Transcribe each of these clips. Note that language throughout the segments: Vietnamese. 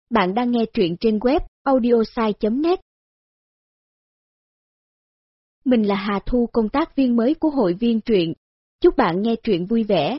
Bạn đang nghe truyện trên web audiosai.net. Mình là Hà Thu, công tác viên mới của hội viên truyện. Chúc bạn nghe truyện vui vẻ.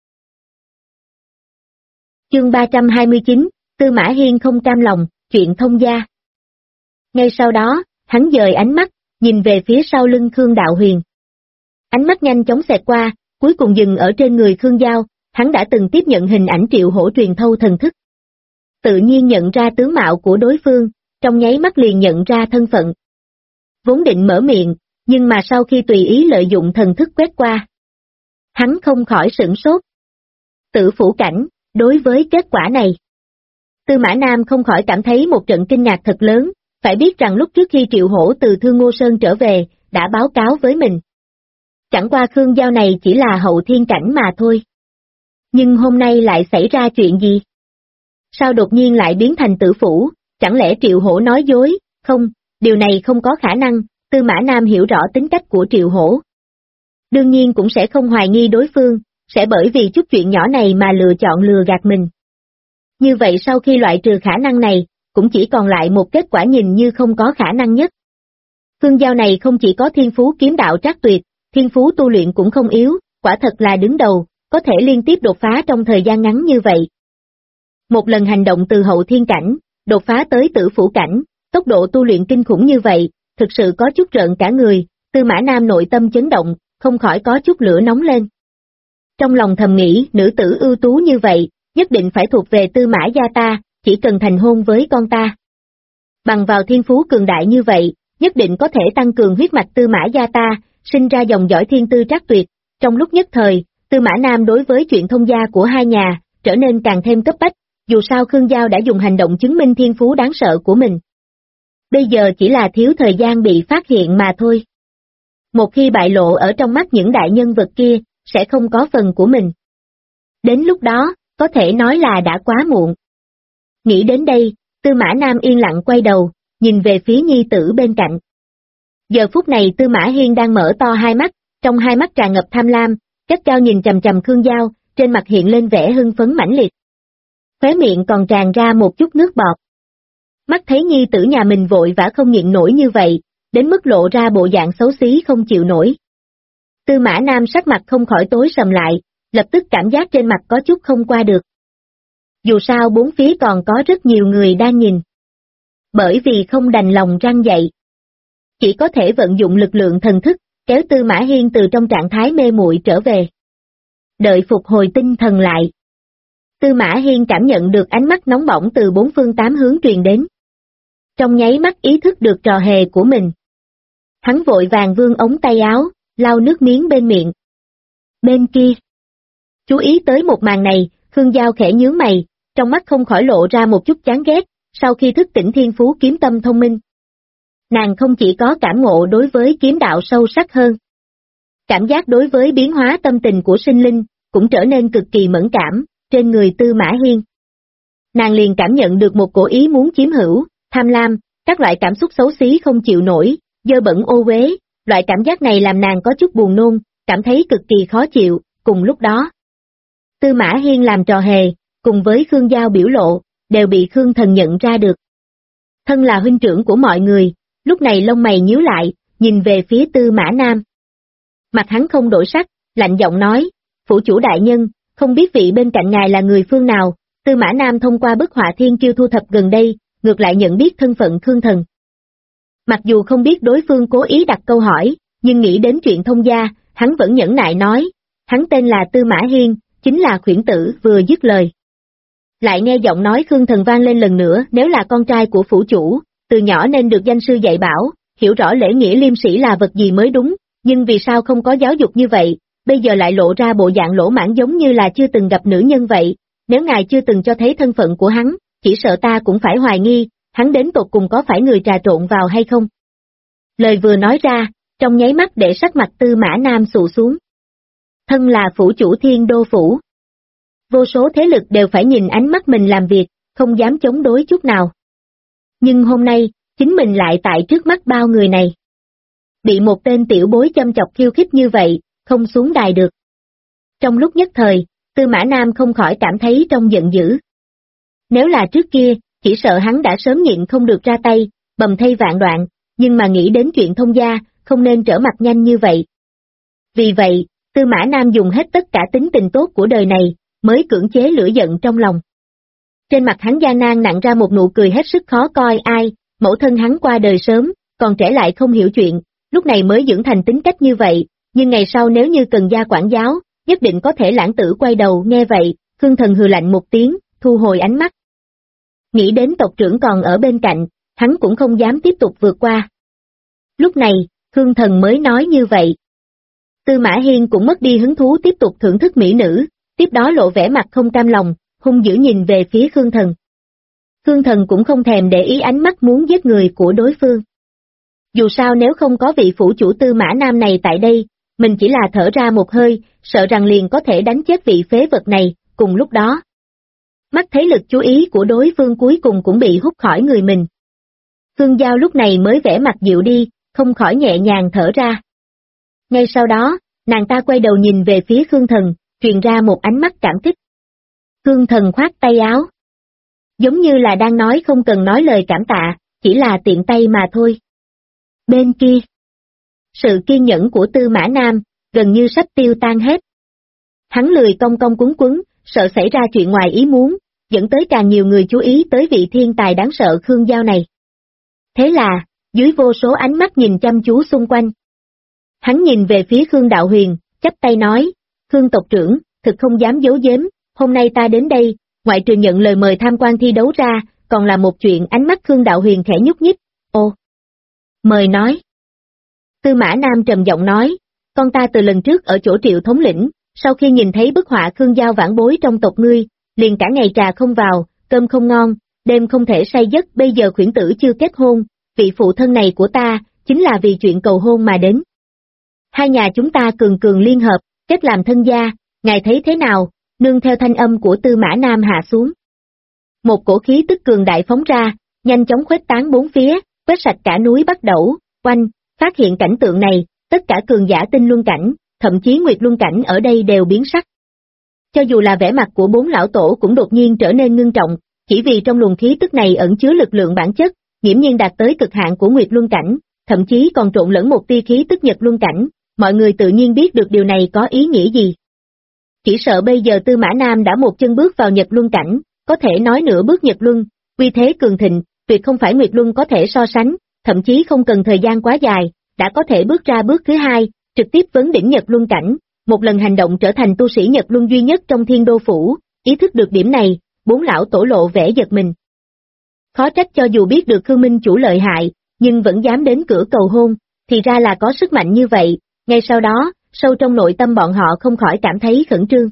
Chương 329, Tư Mã Hiên không cam lòng, chuyện thông gia. Ngay sau đó, hắn dời ánh mắt, nhìn về phía sau lưng Khương Đạo Huyền. Ánh mắt nhanh chóng xẹt qua, cuối cùng dừng ở trên người Khương Giao, hắn đã từng tiếp nhận hình ảnh Triệu Hổ truyền thâu thần thức. Tự nhiên nhận ra tướng mạo của đối phương, trong nháy mắt liền nhận ra thân phận. Vốn định mở miệng, nhưng mà sau khi tùy ý lợi dụng thần thức quét qua, hắn không khỏi sửng sốt. Tử Phủ Cảnh, đối với kết quả này, Tư Mã Nam không khỏi cảm thấy một trận kinh ngạc thật lớn, phải biết rằng lúc trước khi Triệu Hổ từ Thương Ngô Sơn trở về, đã báo cáo với mình. Chẳng qua Khương Giao này chỉ là hậu thiên cảnh mà thôi. Nhưng hôm nay lại xảy ra chuyện gì? Sao đột nhiên lại biến thành tử phủ, chẳng lẽ Triệu Hổ nói dối? Không, điều này không có khả năng, Tư Mã Nam hiểu rõ tính cách của Triệu Hổ. Đương nhiên cũng sẽ không hoài nghi đối phương, sẽ bởi vì chút chuyện nhỏ này mà lựa chọn lừa gạt mình. Như vậy sau khi loại trừ khả năng này, cũng chỉ còn lại một kết quả nhìn như không có khả năng nhất. Phương Giao này không chỉ có thiên phú kiếm đạo trác tuyệt, thiên phú tu luyện cũng không yếu, quả thật là đứng đầu, có thể liên tiếp đột phá trong thời gian ngắn như vậy. Một lần hành động từ hậu thiên cảnh, đột phá tới tử phủ cảnh, tốc độ tu luyện kinh khủng như vậy, thực sự có chút rợn cả người, Tư Mã Nam nội tâm chấn động, không khỏi có chút lửa nóng lên. Trong lòng thầm nghĩ, nữ tử ưu tú như vậy, nhất định phải thuộc về Tư Mã gia ta, chỉ cần thành hôn với con ta. Bằng vào thiên phú cường đại như vậy, nhất định có thể tăng cường huyết mạch Tư Mã gia ta, sinh ra dòng dõi thiên tư trác tuyệt. Trong lúc nhất thời, Tư Mã Nam đối với chuyện thông gia của hai nhà, trở nên càng thêm cấp bách, dù sao Khương Giao đã dùng hành động chứng minh thiên phú đáng sợ của mình. Bây giờ chỉ là thiếu thời gian bị phát hiện mà thôi. Một khi bại lộ ở trong mắt những đại nhân vật kia, sẽ không có phần của mình. Đến lúc đó, có thể nói là đã quá muộn. Nghĩ đến đây, Tư Mã Nam yên lặng quay đầu, nhìn về phía nhi tử bên cạnh. Giờ phút này Tư Mã Hiên đang mở to hai mắt, trong hai mắt tràn ngập tham lam, gắt gao nhìn chằm chằm Khương Giao, trên mặt hiện lên vẻ hưng phấn mãnh liệt. Khóe miệng còn tràn ra một chút nước bọt. Mắt thấy nhi tử nhà mình vội vã không nhịn nổi như vậy, đến mức lộ ra bộ dạng xấu xí không chịu nổi. Tư Mã Nam sắc mặt không khỏi tối sầm lại, lập tức cảm giác trên mặt có chút không qua được. Dù sao bốn phía còn có rất nhiều người đang nhìn. Bởi vì không đành lòng răng dậy, chỉ có thể vận dụng lực lượng thần thức, kéo Tư Mã Hiên từ trong trạng thái mê muội trở về. Đợi phục hồi tinh thần lại, Tư Mã Hiên cảm nhận được ánh mắt nóng bỏng từ bốn phương tám hướng truyền đến. Trong nháy mắt ý thức được trò hề của mình. Hắn vội vàng vươn ống tay áo, lau nước miếng bên miệng. Bên kia, chú ý tới một màn này, Khương Giao khẽ nhướng mày, trong mắt không khỏi lộ ra một chút chán ghét, sau khi thức tỉnh thiên phú kiếm tâm thông minh. Nàng không chỉ có cảm ngộ đối với kiếm đạo sâu sắc hơn. Cảm giác đối với biến hóa tâm tình của sinh linh, cũng trở nên cực kỳ mẫn cảm, trên người Tư Mã Hiên. Nàng liền cảm nhận được một cổ ý muốn chiếm hữu, tham lam, các loại cảm xúc xấu xí không chịu nổi, dơ bẩn ô uế, loại cảm giác này làm nàng có chút buồn nôn, cảm thấy cực kỳ khó chịu, cùng lúc đó. Tư Mã Hiên làm trò hề, cùng với Khương Giao biểu lộ, đều bị Khương Thần nhận ra được. Thân là huynh trưởng của mọi người, lúc này lông mày nhíu lại, nhìn về phía Tư Mã Nam. Mặt hắn không đổi sắc, lạnh giọng nói, phủ chủ đại nhân, không biết vị bên cạnh ngài là người phương nào. Tư Mã Nam thông qua bức họa thiên kiêu thu thập gần đây, ngược lại nhận biết thân phận Khương Thần. Mặc dù không biết đối phương cố ý đặt câu hỏi, nhưng nghĩ đến chuyện thông gia, hắn vẫn nhẫn nại nói, hắn tên là Tư Mã Hiên, chính là khuyển tử. Vừa dứt lời, lại nghe giọng nói Khương Thần vang lên lần nữa, nếu là con trai của phủ chủ, từ nhỏ nên được danh sư dạy bảo, hiểu rõ lễ nghĩa liêm sĩ là vật gì mới đúng, nhưng vì sao không có giáo dục như vậy, bây giờ lại lộ ra bộ dạng lỗ mãng giống như là chưa từng gặp nữ nhân vậy, nếu ngài chưa từng cho thấy thân phận của hắn, chỉ sợ ta cũng phải hoài nghi, hắn đến tột cùng có phải người trà trộn vào hay không. Lời vừa nói ra, trong nháy mắt để sắc mặt Tư Mã Nam xù xuống. Thân là phủ chủ Thiên Đô Phủ, vô số thế lực đều phải nhìn ánh mắt mình làm việc, không dám chống đối chút nào. Nhưng hôm nay, chính mình lại tại trước mắt bao người này. Bị một tên tiểu bối châm chọc khiêu khích như vậy, không xuống đài được. Trong lúc nhất thời, Tư Mã Nam không khỏi cảm thấy trong giận dữ. Nếu là trước kia, chỉ sợ hắn đã sớm nhịn không được ra tay, bầm thây vạn đoạn, nhưng mà nghĩ đến chuyện thông gia, không nên trở mặt nhanh như vậy. Vì vậy, Tư Mã Nam dùng hết tất cả tính tình tốt của đời này, mới cưỡng chế lửa giận trong lòng. Trên mặt hắn gian nan nặng ra một nụ cười hết sức khó coi. Ai, mẫu thân hắn qua đời sớm, còn trẻ lại không hiểu chuyện, lúc này mới dưỡng thành tính cách như vậy, nhưng ngày sau nếu như cần gia quản giáo, nhất định có thể lãng tử quay đầu. Nghe vậy, Khương Thần hừ lạnh một tiếng, thu hồi ánh mắt. Nghĩ đến tộc trưởng còn ở bên cạnh, hắn cũng không dám tiếp tục vượt qua. Lúc này, Khương Thần mới nói như vậy. Tư Mã Hiên cũng mất đi hứng thú tiếp tục thưởng thức mỹ nữ, tiếp đó lộ vẻ mặt không cam lòng, hung dữ nhìn về phía Khương Thần. Khương Thần cũng không thèm để ý ánh mắt muốn giết người của đối phương. Dù sao nếu không có vị phủ chủ Tư Mã Nam này tại đây, mình chỉ là thở ra một hơi, sợ rằng liền có thể đánh chết vị phế vật này. Cùng lúc đó, mắt thấy lực chú ý của đối phương cuối cùng cũng bị hút khỏi người mình. Khương Giao lúc này mới vẻ mặt dịu đi, không khỏi nhẹ nhàng thở ra. Ngay sau đó, nàng ta quay đầu nhìn về phía Khương Thần, truyền ra một ánh mắt cảm kích. Khương Thần khoát tay áo. Giống như là đang nói không cần nói lời cảm tạ, chỉ là tiện tay mà thôi. Bên kia, sự kiên nhẫn của Tư Mã Nam, gần như sắp tiêu tan hết. Hắn lười cong cong quấn quấn, sợ xảy ra chuyện ngoài ý muốn, dẫn tới càng nhiều người chú ý tới vị thiên tài đáng sợ Khương Giao này. Thế là, dưới vô số ánh mắt nhìn chăm chú xung quanh. Hắn nhìn về phía Khương Đạo Huyền, chắp tay nói, Khương tộc trưởng, thực không dám giấu giếm, hôm nay ta đến đây, ngoại trừ nhận lời mời tham quan thi đấu ra, còn là một chuyện. Ánh mắt Khương Đạo Huyền khẽ nhúc nhích. Ồ, mời nói. Tư Mã Nam trầm giọng nói, con ta từ lần trước ở chỗ Triệu thống lĩnh, sau khi nhìn thấy bức họa Khương Giao vãn bối trong tộc ngươi, liền cả ngày trà không vào, cơm không ngon, đêm không thể say giấc. Bây giờ khuyển tử chưa kết hôn, vị phụ thân này của ta, chính là vì chuyện cầu hôn mà đến. Hai nhà chúng ta cường cường liên hợp, kết làm thân gia, ngài thấy thế nào? Nương theo thanh âm của Tư Mã Nam hạ xuống. Một cổ khí tức cường đại phóng ra, nhanh chóng khuếch tán bốn phía, quét sạch cả núi Bắc Đẩu, quanh. Phát hiện cảnh tượng này, tất cả cường giả tinh luân cảnh, thậm chí nguyệt luân cảnh ở đây đều biến sắc. Cho dù là vẻ mặt của bốn lão tổ cũng đột nhiên trở nên ngưng trọng, chỉ vì trong luồng khí tức này ẩn chứa lực lượng bản chất, nghiễm nhiên đạt tới cực hạn của nguyệt luân cảnh, thậm chí còn trộn lẫn một tia khí tức nhật luân cảnh, mọi người tự nhiên biết được điều này có ý nghĩa gì. Chỉ sợ bây giờ Tư Mã Nam đã một chân bước vào nhật luân cảnh, có thể nói nửa bước nhật luân, uy thế cường thịnh, tuyệt không phải nguyệt luân có thể so sánh, thậm chí không cần thời gian quá dài, đã có thể bước ra bước thứ hai, trực tiếp vấn đỉnh nhật luân cảnh, một lần hành động trở thành tu sĩ nhật luân duy nhất trong Thiên Đô Phủ. Ý thức được điểm này, bốn lão tổ lộ vẻ giật mình. Khó trách cho dù biết được Khương Minh chủ lợi hại, nhưng vẫn dám đến cửa cầu hôn, thì ra là có sức mạnh như vậy. Ngay sau đó, sâu trong nội tâm bọn họ không khỏi cảm thấy khẩn trương.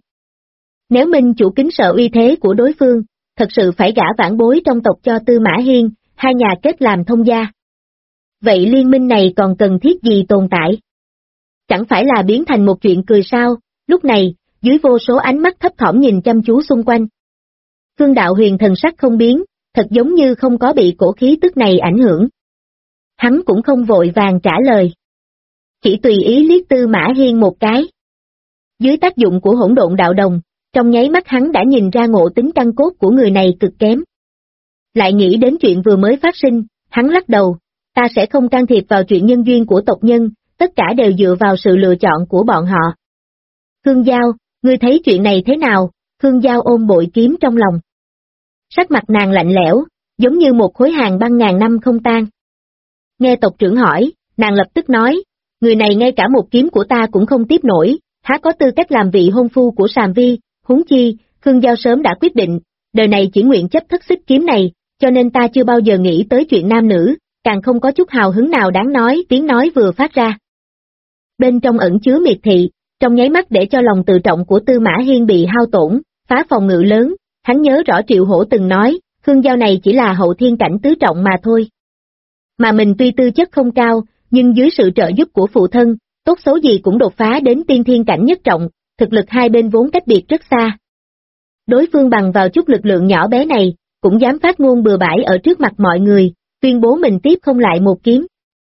Nếu Minh chủ kính sợ uy thế của đối phương, thật sự phải gả vãn bối trong tộc cho Tư Mã Hiên, hai nhà kết làm thông gia. Vậy liên minh này còn cần thiết gì tồn tại? Chẳng phải là biến thành một chuyện cười sao? Lúc này, dưới vô số ánh mắt thấp thỏm nhìn chăm chú xung quanh. Khương Đạo Huyền thần sắc không biến, thật giống như không có bị cổ khí tức này ảnh hưởng. Hắn cũng không vội vàng trả lời. Chỉ tùy ý liếc Tư Mã Hiên một cái. Dưới tác dụng của hỗn độn đạo đồng, trong nháy mắt hắn đã nhìn ra ngộ tính căn cốt của người này cực kém. Lại nghĩ đến chuyện vừa mới phát sinh, hắn lắc đầu, ta sẽ không can thiệp vào chuyện nhân duyên của tộc nhân, tất cả đều dựa vào sự lựa chọn của bọn họ. Khương Giao, ngươi thấy chuyện này thế nào? Khương Giao ôm bội kiếm trong lòng. Sắc mặt nàng lạnh lẽo, giống như một khối hàng băng ngàn năm không tan. Nghe tộc trưởng hỏi, nàng lập tức nói, người này ngay cả một kiếm của ta cũng không tiếp nổi, há có tư cách làm vị hôn phu của Sàm Vi, huống chi, Khương Giao sớm đã quyết định, đời này chỉ nguyện chấp thất xích kiếm này, cho nên ta chưa bao giờ nghĩ tới chuyện nam nữ, càng không có chút hào hứng nào đáng nói. Tiếng nói vừa phát ra. Bên trong ẩn chứa miệt thị, trong nháy mắt để cho lòng tự trọng của Tư Mã Hiên bị hao tổn, phá phòng ngự lớn, hắn nhớ rõ Triệu Hổ từng nói, Khương Giao này chỉ là hậu thiên cảnh tứ trọng mà thôi. Mà mình tuy tư chất không cao, nhưng dưới sự trợ giúp của phụ thân, tốt xấu gì cũng đột phá đến tiên thiên cảnh nhất trọng, thực lực hai bên vốn cách biệt rất xa. Đối phương bằng vào chút lực lượng nhỏ bé này, cũng dám phát ngôn bừa bãi ở trước mặt mọi người, tuyên bố mình tiếp không lại một kiếm.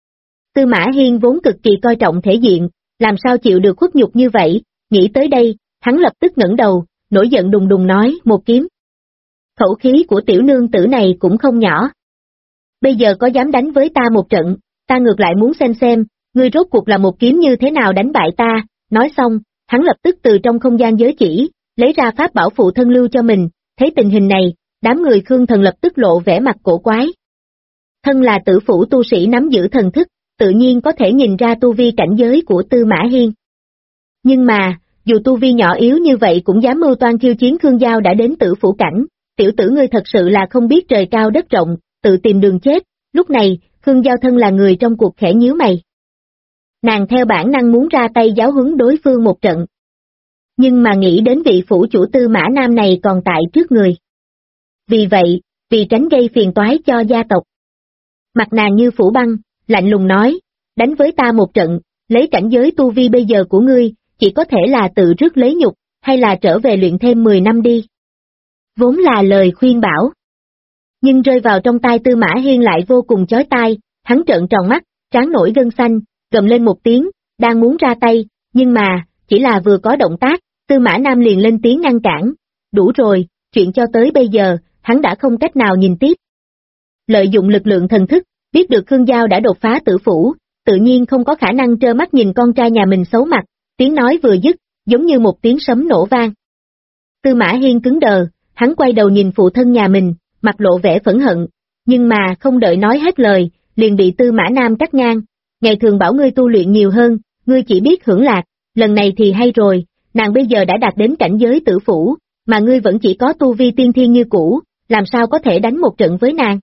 Tư Mã Hiên vốn cực kỳ coi trọng thể diện, làm sao chịu được khuất nhục như vậy, nghĩ tới đây, hắn lập tức ngẩng đầu, nổi giận đùng đùng nói, một kiếm. khẩu khí của tiểu nương tử này cũng không nhỏ. Bây giờ có dám đánh với ta một trận, ta ngược lại muốn xem, ngươi rốt cuộc là một kiếm như thế nào đánh bại ta. Nói xong, hắn lập tức từ trong không gian giới chỉ, lấy ra pháp bảo phụ thân lưu cho mình. Thấy tình hình này, đám người Khương Thần lập tức lộ vẻ mặt cổ quái. Thân là tử phủ tu sĩ nắm giữ thần thức, tự nhiên có thể nhìn ra tu vi cảnh giới của Tư Mã Hiên. Nhưng mà, dù tu vi nhỏ yếu như vậy cũng dám mưu toan khiêu chiến Khương Giao đã đến tử phủ cảnh, tiểu tử ngươi thật sự là không biết trời cao đất rộng, tự tìm đường chết. Lúc này, Khương Giao thân là người trong cuộc khẽ nhíu mày. Nàng theo bản năng muốn ra tay giáo huấn đối phương một trận. Nhưng mà nghĩ đến vị phủ chủ Tư Mã Nam này còn tại trước người. Vì vậy, vì tránh gây phiền toái cho gia tộc, mặt nàng như phủ băng, lạnh lùng nói, đánh với ta một trận, lấy cảnh giới tu vi bây giờ của ngươi, chỉ có thể là tự rước lấy nhục, hay là trở về luyện thêm 10 năm đi. Vốn là lời khuyên bảo. Nhưng rơi vào trong tai Tư Mã Hiên lại vô cùng chói tai, hắn trợn tròn mắt, trán nổi gân xanh, gầm lên một tiếng, đang muốn ra tay, nhưng mà, chỉ là vừa có động tác, Tư Mã Nam liền lên tiếng ngăn cản. Đủ rồi, chuyện cho tới bây giờ, hắn đã không cách nào nhìn tiếp. Lợi dụng lực lượng thần thức, biết được Khương Giao đã đột phá tử phủ, tự nhiên không có khả năng trơ mắt nhìn con trai nhà mình xấu mặt, tiếng nói vừa dứt, giống như một tiếng sấm nổ vang. Tư Mã Hiên cứng đờ, hắn quay đầu nhìn phụ thân nhà mình, mặt lộ vẻ phẫn hận, nhưng mà không đợi nói hết lời, liền bị Tư Mã Nam cắt ngang. Ngày thường bảo ngươi tu luyện nhiều hơn, ngươi chỉ biết hưởng lạc, lần này thì hay rồi, nàng bây giờ đã đạt đến cảnh giới tử phủ, mà ngươi vẫn chỉ có tu vi tiên thiên như cũ, làm sao có thể đánh một trận với nàng?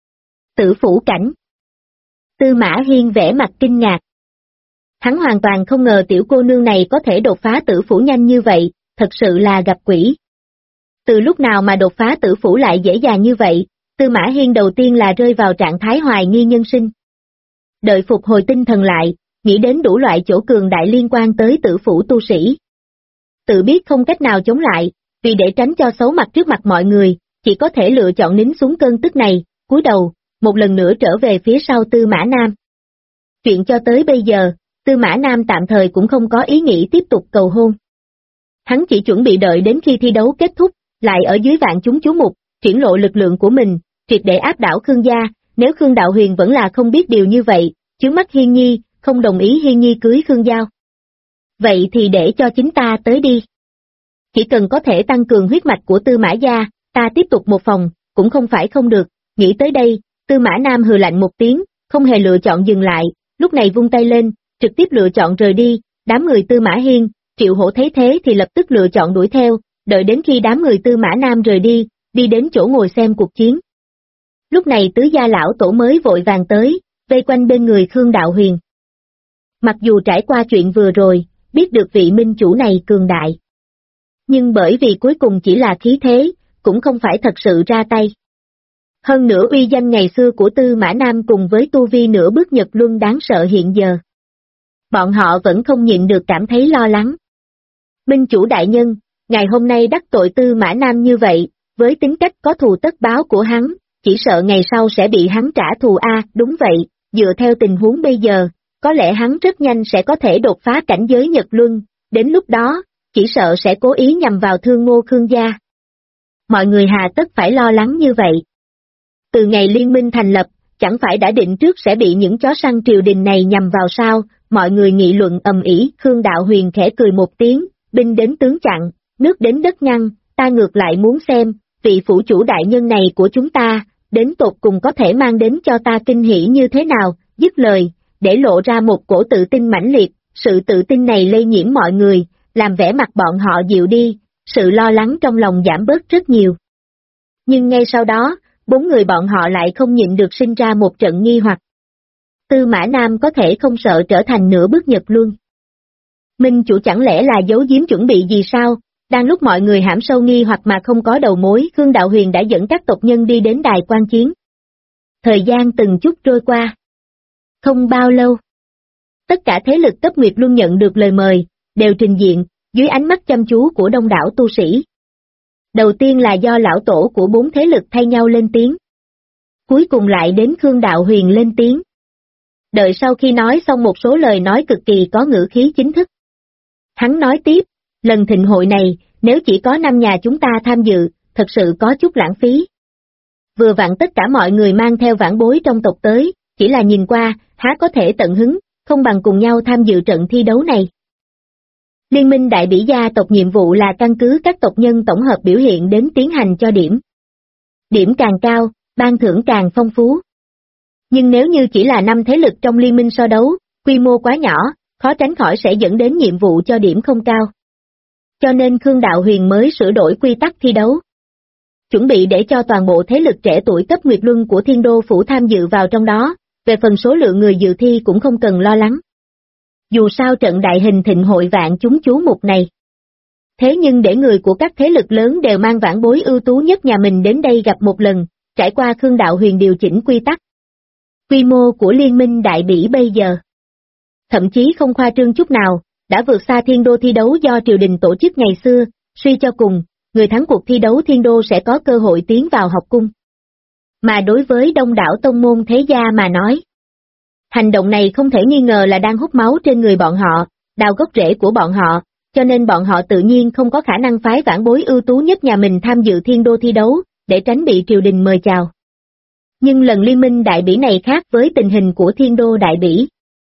Tử phủ cảnh. Tư Mã Hiên vẻ mặt kinh ngạc. Hắn hoàn toàn không ngờ tiểu cô nương này có thể đột phá tử phủ nhanh như vậy, thật sự là gặp quỷ. Từ lúc nào mà đột phá tử phủ lại dễ dàng như vậy, Tư Mã Hiên đầu tiên là rơi vào trạng thái hoài nghi nhân sinh. Đợi phục hồi tinh thần lại, nghĩ đến đủ loại chỗ cường đại liên quan tới tử phủ tu sĩ. Tự biết không cách nào chống lại, vì để tránh cho xấu mặt trước mặt mọi người, chỉ có thể lựa chọn nín xuống cơn tức này, cúi đầu, một lần nữa trở về phía sau Tư Mã Nam. Chuyện cho tới bây giờ, Tư Mã Nam tạm thời cũng không có ý nghĩ tiếp tục cầu hôn. Hắn chỉ chuẩn bị đợi đến khi thi đấu kết thúc, lại ở dưới vạn chúng chú mục, triển lộ lực lượng của mình, triệt để áp đảo Khương gia. Nếu Khương Đạo Huyền vẫn là không biết điều như vậy, chướng mắt Hiên Nhi, không đồng ý Hiên Nhi cưới Khương Giao. Vậy thì để cho chính ta tới đi. Chỉ cần có thể tăng cường huyết mạch của Tư Mã gia, ta tiếp tục một phòng, cũng không phải không được. Nghĩ tới đây, Tư Mã Nam hừ lạnh một tiếng, không hề lựa chọn dừng lại, lúc này vung tay lên, trực tiếp lựa chọn rời đi. Đám người Tư Mã Hiên, Triệu Hổ thấy thế thì lập tức lựa chọn đuổi theo, đợi đến khi đám người Tư Mã Nam rời đi, đi đến chỗ ngồi xem cuộc chiến. Lúc này tứ gia lão tổ mới vội vàng tới, vây quanh bên người Khương Đạo Huyền. Mặc dù trải qua chuyện vừa rồi, biết được vị minh chủ này cường đại. Nhưng bởi vì cuối cùng chỉ là khí thế, cũng không phải thật sự ra tay. Hơn nữa uy danh ngày xưa của Tư Mã Nam cùng với tu vi nửa bước Nhật Luân đáng sợ hiện giờ. Bọn họ vẫn không nhịn được cảm thấy lo lắng. Minh chủ đại nhân, ngày hôm nay đắc tội Tư Mã Nam như vậy, với tính cách có thù tất báo của hắn, chỉ sợ ngày sau sẽ bị hắn trả thù a. Đúng vậy, dựa theo tình huống bây giờ, có lẽ hắn rất nhanh sẽ có thể đột phá cảnh giới Nhật Luân, đến lúc đó, chỉ sợ sẽ cố ý nhằm vào Thương Ngô Khương gia. Mọi người hà tất phải lo lắng như vậy. Từ ngày liên minh thành lập, chẳng phải đã định trước sẽ bị những chó săn triều đình này nhằm vào sao? Mọi người nghị luận ầm ĩ. Khương Đạo Huyền khẽ cười một tiếng, binh đến tướng chặn, nước đến đất ngăn, ta ngược lại muốn xem, vị phủ chủ đại nhân này của chúng ta, đến tột cùng có thể mang đến cho ta kinh hỉ như thế nào. Dứt lời, để lộ ra một cổ tự tin mãnh liệt, sự tự tin này lây nhiễm mọi người, làm vẻ mặt bọn họ dịu đi, sự lo lắng trong lòng giảm bớt rất nhiều. Nhưng ngay sau đó, bốn người bọn họ lại không nhịn được sinh ra một trận nghi hoặc. Tư Mã Nam có thể không sợ trở thành nửa bước Nhật Luân. Minh chủ chẳng lẽ là giấu giếm chuẩn bị gì sao? Đang lúc mọi người hãm sâu nghi hoặc mà không có đầu mối, Khương Đạo Huyền đã dẫn các tộc nhân đi đến đài quan chiến. Thời gian từng chút trôi qua. Không bao lâu, tất cả thế lực cấp Nguyệt Luân nhận được lời mời, đều trình diện, dưới ánh mắt chăm chú của đông đảo tu sĩ. Đầu tiên là do lão tổ của bốn thế lực thay nhau lên tiếng. Cuối cùng lại đến Khương Đạo Huyền lên tiếng. Đợi sau khi nói xong một số lời nói cực kỳ có ngữ khí chính thức. Hắn nói tiếp, lần thịnh hội này, nếu chỉ có 5 nhà chúng ta tham dự, thật sự có chút lãng phí. Vừa vặn tất cả mọi người mang theo vãn bối trong tộc tới, chỉ là nhìn qua, há có thể tận hứng, không bằng cùng nhau tham dự trận thi đấu này. Liên minh đại bỉ gia tộc nhiệm vụ là căn cứ các tộc nhân tổng hợp biểu hiện đến tiến hành cho điểm. Điểm càng cao, ban thưởng càng phong phú. Nhưng nếu như chỉ là 5 thế lực trong liên minh so đấu, quy mô quá nhỏ, khó tránh khỏi sẽ dẫn đến nhiệm vụ cho điểm không cao. Cho nên Khương Đạo Huyền mới sửa đổi quy tắc thi đấu. Chuẩn bị để cho toàn bộ thế lực trẻ tuổi cấp Nguyệt Luân của Thiên Đô Phủ tham dự vào trong đó, về phần số lượng người dự thi cũng không cần lo lắng. Dù sao trận đại hình thịnh hội vạn chúng chú mục này. Thế nhưng để người của các thế lực lớn đều mang vãn bối ưu tú nhất nhà mình đến đây gặp một lần, trải qua Khương Đạo Huyền điều chỉnh quy tắc. Quy mô của liên minh đại bỉ bây giờ, thậm chí không khoa trương chút nào, đã vượt xa Thiên Đô thi đấu do triều đình tổ chức ngày xưa, suy cho cùng, người thắng cuộc thi đấu Thiên Đô sẽ có cơ hội tiến vào học cung. Mà đối với đông đảo tông môn thế gia mà nói, hành động này không thể nghi ngờ là đang hút máu trên người bọn họ, đào gốc rễ của bọn họ, cho nên bọn họ tự nhiên không có khả năng phái vãn bối ưu tú nhất nhà mình tham dự Thiên Đô thi đấu, để tránh bị triều đình mời chào. Nhưng lần liên minh đại bỉ này khác với tình hình của Thiên Đô đại bỉ.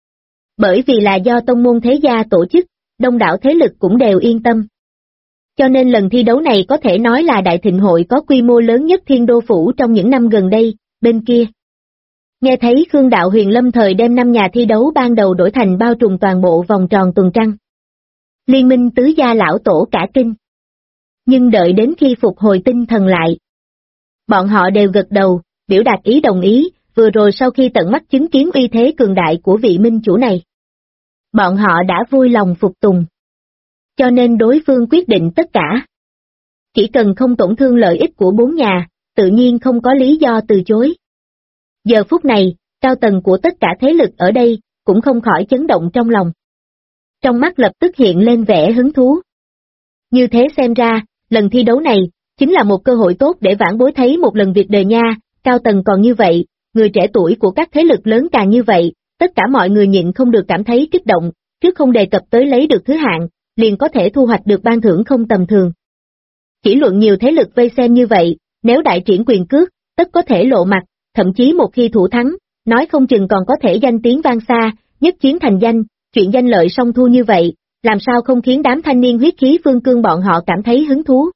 Bởi vì là do tông môn thế gia tổ chức, đông đảo thế lực cũng đều yên tâm. Cho nên lần thi đấu này có thể nói là đại thịnh hội có quy mô lớn nhất Thiên Đô Phủ trong những năm gần đây, bên kia. Nghe thấy Khương Đạo Huyền lâm thời đem 5 nhà thi đấu ban đầu đổi thành bao trùm toàn bộ vòng tròn tuần trăng. Liên minh tứ gia lão tổ cả kinh. Nhưng đợi đến khi phục hồi tinh thần lại, bọn họ đều gật đầu, biểu đạt ý đồng ý, vừa rồi sau khi tận mắt chứng kiến uy thế cường đại của vị minh chủ này. Bọn họ đã vui lòng phục tùng. Cho nên đối phương quyết định tất cả. Chỉ cần không tổn thương lợi ích của 4 nhà, tự nhiên không có lý do từ chối. Giờ phút này, cao tầng của tất cả thế lực ở đây, cũng không khỏi chấn động trong lòng. Trong mắt lập tức hiện lên vẻ hứng thú. Như thế xem ra, lần thi đấu này, chính là một cơ hội tốt để vãn bối thấy một lần việc đời nha, cao tầng còn như vậy, người trẻ tuổi của các thế lực lớn càng như vậy, tất cả mọi người nhịn không được cảm thấy kích động, trước không đề cập tới lấy được thứ hạng, liền có thể thu hoạch được ban thưởng không tầm thường. Chỉ luận nhiều thế lực vây xem như vậy, nếu đại triển quyền cước, tất có thể lộ mặt, thậm chí một khi thủ thắng, nói không chừng còn có thể danh tiếng vang xa, nhất chiến thành danh, chuyện danh lợi song thu như vậy, làm sao không khiến đám thanh niên huyết khí phương cương bọn họ cảm thấy hứng thú.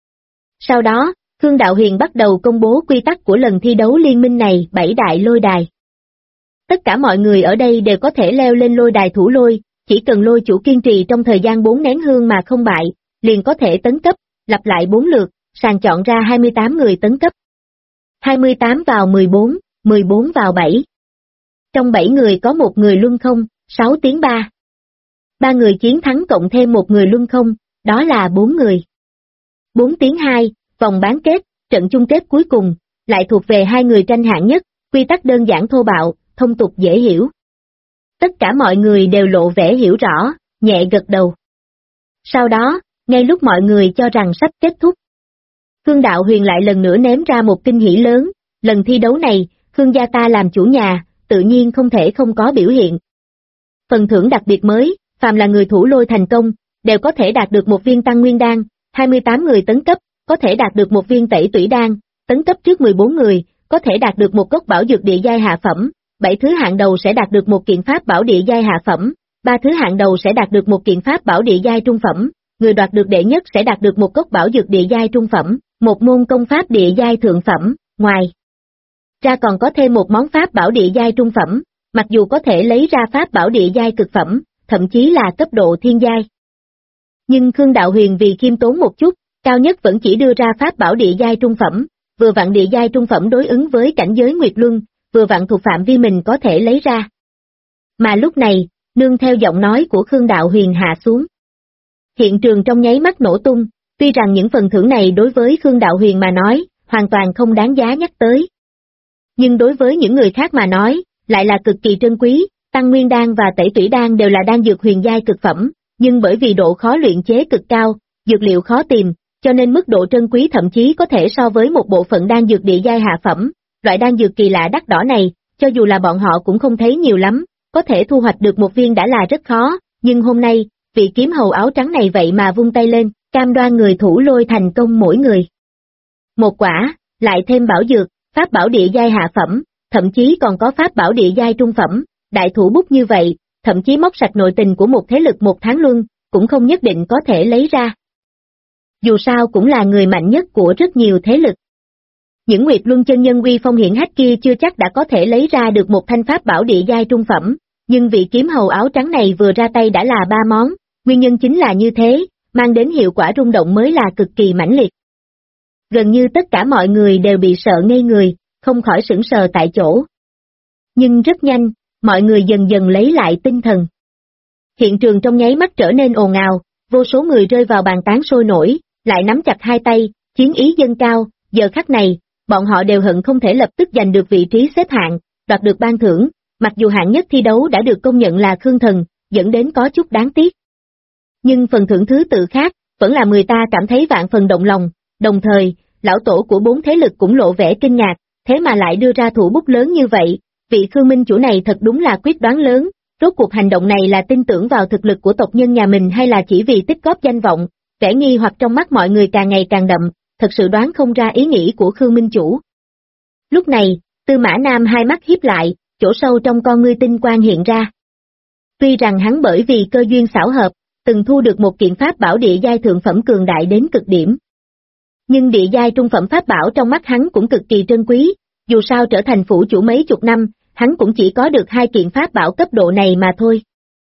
Sau đó, Khương Đạo Huyền bắt đầu công bố quy tắc của lần thi đấu liên minh này, 7 đại lôi đài. Tất cả mọi người ở đây đều có thể leo lên lôi đài thủ lôi, chỉ cần lôi chủ kiên trì trong thời gian 4 nén hương mà không bại, liền có thể tấn cấp, lặp lại 4 lượt, sàng chọn ra 28 người tấn cấp. 28 vào 14, 14 vào 7. Trong 7 người có một người luân không, 6 tiếng 3. 3 người chiến thắng cộng thêm một người luân không, đó là 4 người. 4 tiếng 2, vòng bán kết, trận chung kết cuối cùng, lại thuộc về 2 người tranh hạng nhất, quy tắc đơn giản thô bạo, thông tục dễ hiểu. Tất cả mọi người đều lộ vẻ hiểu rõ, nhẹ gật đầu. Sau đó, ngay lúc mọi người cho rằng sắp kết thúc, Khương Đạo Huyền lại lần nữa ném ra một kinh hỉ lớn, lần thi đấu này, Khương gia ta làm chủ nhà, tự nhiên không thể không có biểu hiện. Phần thưởng đặc biệt mới, phàm là người thủ lôi thành công, đều có thể đạt được một viên tăng nguyên đan, 28 người tấn cấp, có thể đạt được một viên tẩy tủy đan, tấn cấp trước 14 người, có thể đạt được một gốc bảo dược địa giai hạ phẩm, 7 thứ hạng đầu sẽ đạt được một kiện pháp bảo địa giai hạ phẩm, 3 thứ hạng đầu sẽ đạt được một kiện pháp bảo địa giai trung phẩm, người đoạt được đệ nhất sẽ đạt được một gốc bảo dược địa giai trung phẩm, một môn công pháp địa giai thượng phẩm, ngoài ra còn có thêm một món pháp bảo địa giai trung phẩm, mặc dù có thể lấy ra pháp bảo địa giai cực phẩm, thậm chí là cấp độ thiên giai. Nhưng Khương Đạo Huyền vì khiêm tốn một chút, cao nhất vẫn chỉ đưa ra pháp bảo địa giai trung phẩm, vừa vặn địa giai trung phẩm đối ứng với cảnh giới Nguyệt Luân, vừa vặn thuộc phạm vi mình có thể lấy ra. Mà lúc này, nương theo giọng nói của Khương Đạo Huyền hạ xuống. Hiện trường trong nháy mắt nổ tung, tuy rằng những phần thưởng này đối với Khương Đạo Huyền mà nói, hoàn toàn không đáng giá nhắc tới. Nhưng đối với những người khác mà nói, lại là cực kỳ trân quý, tăng nguyên đan và tẩy tủy đan đều là đan dược huyền giai cực phẩm, nhưng bởi vì độ khó luyện chế cực cao, dược liệu khó tìm, cho nên mức độ trân quý thậm chí có thể so với một bộ phận đan dược địa giai hạ phẩm. Loại đan dược kỳ lạ đắt đỏ này, cho dù là bọn họ cũng không thấy nhiều lắm, có thể thu hoạch được một viên đã là rất khó, nhưng hôm nay, vị kiếm hầu áo trắng này vậy mà vung tay lên, cam đoan người thủ lôi thành công mỗi người. một quả, lại thêm bảo dược, pháp bảo địa giai hạ phẩm, thậm chí còn có pháp bảo địa giai trung phẩm, đại thủ bút như vậy, thậm chí móc sạch nội tình của một thế lực một tháng luân, cũng không nhất định có thể lấy ra. Dù sao cũng là người mạnh nhất của rất nhiều thế lực. Những Nguyệt Luân chân nhân uy phong hiển hách kia chưa chắc đã có thể lấy ra được một thanh pháp bảo địa giai trung phẩm, nhưng vị kiếm hầu áo trắng này vừa ra tay đã là 3 món, nguyên nhân chính là như thế, mang đến hiệu quả rung động mới là cực kỳ mãnh liệt. Gần như tất cả mọi người đều bị sợ ngây người, không khỏi sững sờ tại chỗ. Nhưng rất nhanh, mọi người dần dần lấy lại tinh thần. Hiện trường trong nháy mắt trở nên ồn ào, vô số người rơi vào bàn tán sôi nổi, lại nắm chặt hai tay, chiến ý dâng cao, giờ khắc này, bọn họ đều hận không thể lập tức giành được vị trí xếp hạng, đoạt được ban thưởng, mặc dù hạng nhất thi đấu đã được công nhận là Khương Thần, dẫn đến có chút đáng tiếc. Nhưng phần thưởng thứ tự khác, vẫn là người ta cảm thấy vạn phần động lòng, đồng thời, lão tổ của 4 thế lực cũng lộ vẻ kinh ngạc, thế mà lại đưa ra thủ bút lớn như vậy, vị Khương Minh chủ này thật đúng là quyết đoán lớn, rốt cuộc hành động này là tin tưởng vào thực lực của tộc nhân nhà mình hay là chỉ vì tích góp danh vọng, vẻ nghi hoặc trong mắt mọi người càng ngày càng đậm, thật sự đoán không ra ý nghĩ của Khương Minh chủ. Lúc này, Tư Mã Nam hai mắt híp lại, chỗ sâu trong con ngươi tinh quang hiện ra. Tuy rằng hắn bởi vì cơ duyên xảo hợp, từng thu được một kiện pháp bảo địa giai thượng phẩm cường đại đến cực điểm. Nhưng địa giai trung phẩm pháp bảo trong mắt hắn cũng cực kỳ trân quý, dù sao trở thành phủ chủ mấy chục năm, hắn cũng chỉ có được 2 kiện pháp bảo cấp độ này mà thôi.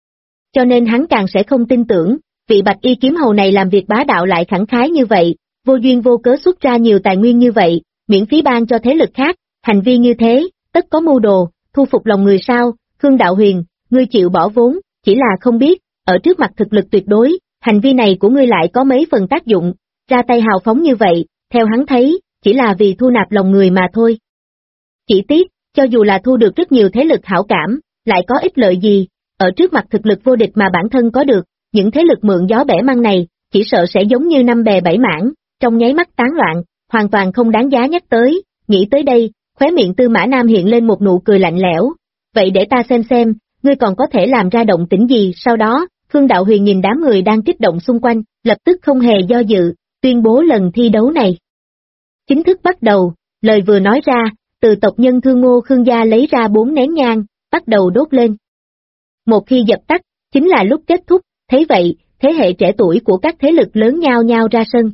Cho nên hắn càng sẽ không tin tưởng, vị bạch y kiếm hầu này làm việc bá đạo lại khẳng khái như vậy, vô duyên vô cớ xuất ra nhiều tài nguyên như vậy, miễn phí ban cho thế lực khác, hành vi như thế, tất có mưu đồ, thu phục lòng người sao, Khương Đạo Huyền, ngươi chịu bỏ vốn, chỉ là không biết, ở trước mặt thực lực tuyệt đối, hành vi này của ngươi lại có mấy phần tác dụng, ra tay hào phóng như vậy, theo hắn thấy, chỉ là vì thu nạp lòng người mà thôi. Chỉ tiếc, cho dù là thu được rất nhiều thế lực hảo cảm, lại có ích lợi gì, ở trước mặt thực lực vô địch mà bản thân có được, những thế lực mượn gió bẻ măng này, chỉ sợ sẽ giống như năm bè bảy mảng, trong nháy mắt tán loạn, hoàn toàn không đáng giá nhắc tới, nghĩ tới đây, khóe miệng Tư Mã Nam hiện lên một nụ cười lạnh lẽo, vậy để ta xem, ngươi còn có thể làm ra động tĩnh gì. Sau đó, Khương Đạo Huyền nhìn đám người đang kích động xung quanh, lập tức không hề do dự, tuyên bố lần thi đấu này chính thức bắt đầu, lời vừa nói ra, từ tộc nhân Thương Ngô Khương gia lấy ra 4 nén nhang, bắt đầu đốt lên. Một khi dập tắt, chính là lúc kết thúc, thấy vậy, thế hệ trẻ tuổi của các thế lực lớn nhao nhao ra sân.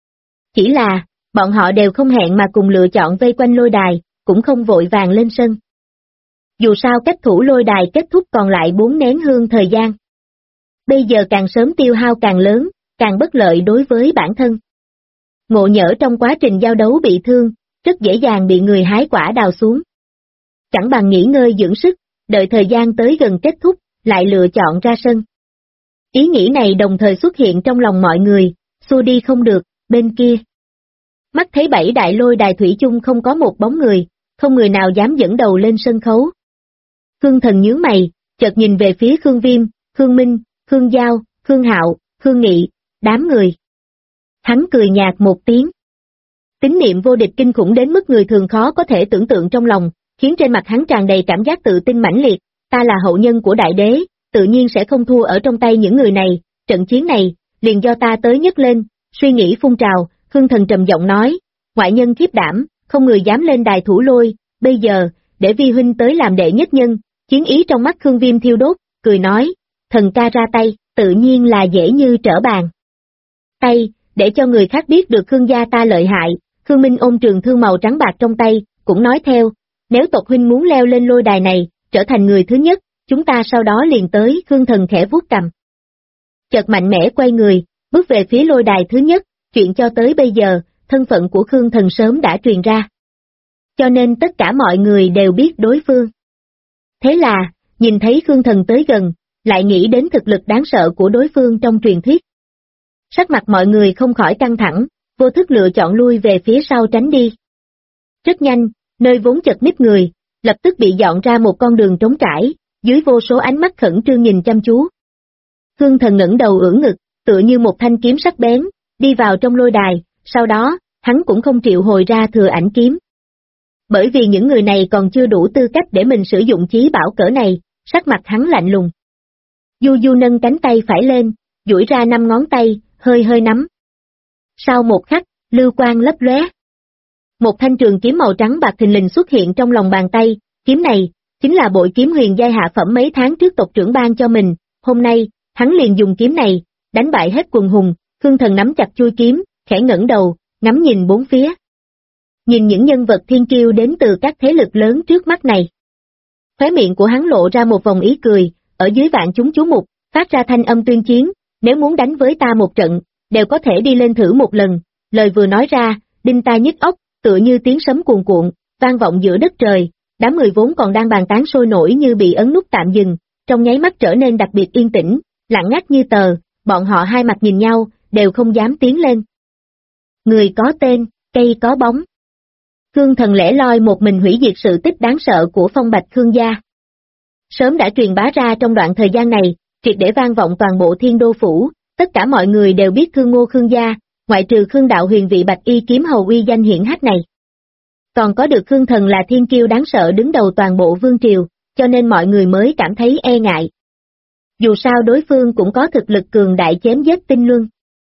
Chỉ là, bọn họ đều không hẹn mà cùng lựa chọn vây quanh lôi đài, cũng không vội vàng lên sân. Dù sao cách thủ lôi đài kết thúc còn lại 4 nén hương thời gian. Bây giờ càng sớm tiêu hao càng lớn, càng bất lợi đối với bản thân. Ngộ nhỡ trong quá trình giao đấu bị thương, rất dễ dàng bị người hái quả đào xuống. Chẳng bằng nghỉ ngơi dưỡng sức, đợi thời gian tới gần kết thúc, lại lựa chọn ra sân. Ý nghĩ này đồng thời xuất hiện trong lòng mọi người, xua đi không được, bên kia. Mắt thấy 7 đại lôi đài thủy chung không có một bóng người, không người nào dám dẫn đầu lên sân khấu. Khương Thần nhướng mày, chợt nhìn về phía Khương Viêm, Khương Minh, Khương Giao, Khương Hạo, Khương Nghị, đám người. Hắn cười nhạt một tiếng. Tín niệm vô địch kinh khủng đến mức người thường khó có thể tưởng tượng trong lòng, khiến trên mặt hắn tràn đầy cảm giác tự tin mãnh liệt, ta là hậu nhân của đại đế, tự nhiên sẽ không thua ở trong tay những người này, trận chiến này, liền do ta tới nhất lên, suy nghĩ phun trào, Khương Thần trầm giọng nói, ngoại nhân khiếp đảm, không người dám lên đài thủ lôi, bây giờ, để vi huynh tới làm đệ nhất nhân, chiến ý trong mắt Khương Viêm thiêu đốt, cười nói, thần ca ra tay, tự nhiên là dễ như trở bàn. Tay, để cho người khác biết được Khương gia ta lợi hại, Khương Minh ôm trường thương màu trắng bạc trong tay, cũng nói theo, nếu tộc huynh muốn leo lên lôi đài này, trở thành người thứ nhất, chúng ta sau đó liền tới. Khương Thần khẽ vuốt cằm. Chợt mạnh mẽ quay người, bước về phía lôi đài thứ nhất, chuyện cho tới bây giờ, thân phận của Khương Thần sớm đã truyền ra. Cho nên tất cả mọi người đều biết đối phương. Thế là, nhìn thấy Khương Thần tới gần, lại nghĩ đến thực lực đáng sợ của đối phương trong truyền thuyết. Sắc mặt mọi người không khỏi căng thẳng, vô thức lựa chọn lui về phía sau tránh đi. Rất nhanh, nơi vốn chật ních người, lập tức bị dọn ra một con đường trống trải, dưới vô số ánh mắt khẩn trương nhìn chăm chú. Khương Thần ngẩng đầu ưỡn ngực, tựa như một thanh kiếm sắc bén, đi vào trong lôi đài, sau đó, hắn cũng không triệu hồi ra thừa ảnh kiếm. Bởi vì những người này còn chưa đủ tư cách để mình sử dụng chí bảo cỡ này, sắc mặt hắn lạnh lùng. Du Du nâng cánh tay phải lên, duỗi ra 5 ngón tay, hơi hơi nắm. Sau một khắc, lưu quang lấp lóe. Một thanh trường kiếm màu trắng bạc thình lình xuất hiện trong lòng bàn tay, kiếm này chính là bội kiếm huyền giai hạ phẩm mấy tháng trước tộc trưởng ban cho mình, hôm nay, hắn liền dùng kiếm này, đánh bại hết quần hùng. Khương Thần nắm chặt chuôi kiếm, khẽ ngẩng đầu, ngắm nhìn bốn phía. Nhìn những nhân vật thiên kiêu đến từ các thế lực lớn trước mắt này. Khóe miệng của hắn lộ ra một vòng ý cười, ở dưới vạn chúng chú mục, phát ra thanh âm tuyên chiến, nếu muốn đánh với ta một trận, đều có thể đi lên thử một lần. Lời vừa nói ra, đinh tai nhức óc, tựa như tiếng sấm cuồn cuộn, vang vọng giữa đất trời. Đám người vốn còn đang bàn tán sôi nổi như bị ấn nút tạm dừng, trong nháy mắt trở nên đặc biệt yên tĩnh, lặng ngắt như tờ, bọn họ hai mặt nhìn nhau, đều không dám tiến lên. Người có tên, cây có bóng. Khương Thần lẻ loi một mình hủy diệt sự tích đáng sợ của phong bạch Khương gia. Sớm đã truyền bá ra trong đoạn thời gian này, triệt để vang vọng toàn bộ Thiên Đô phủ, tất cả mọi người đều biết Khương Ngô Khương gia, ngoại trừ Khương Đạo Huyền vị bạch y kiếm hầu uy danh hiển hách này. Còn có được Khương Thần là thiên kiêu đáng sợ đứng đầu toàn bộ vương triều, cho nên mọi người mới cảm thấy e ngại. Dù sao đối phương cũng có thực lực cường đại chém giết tinh luân.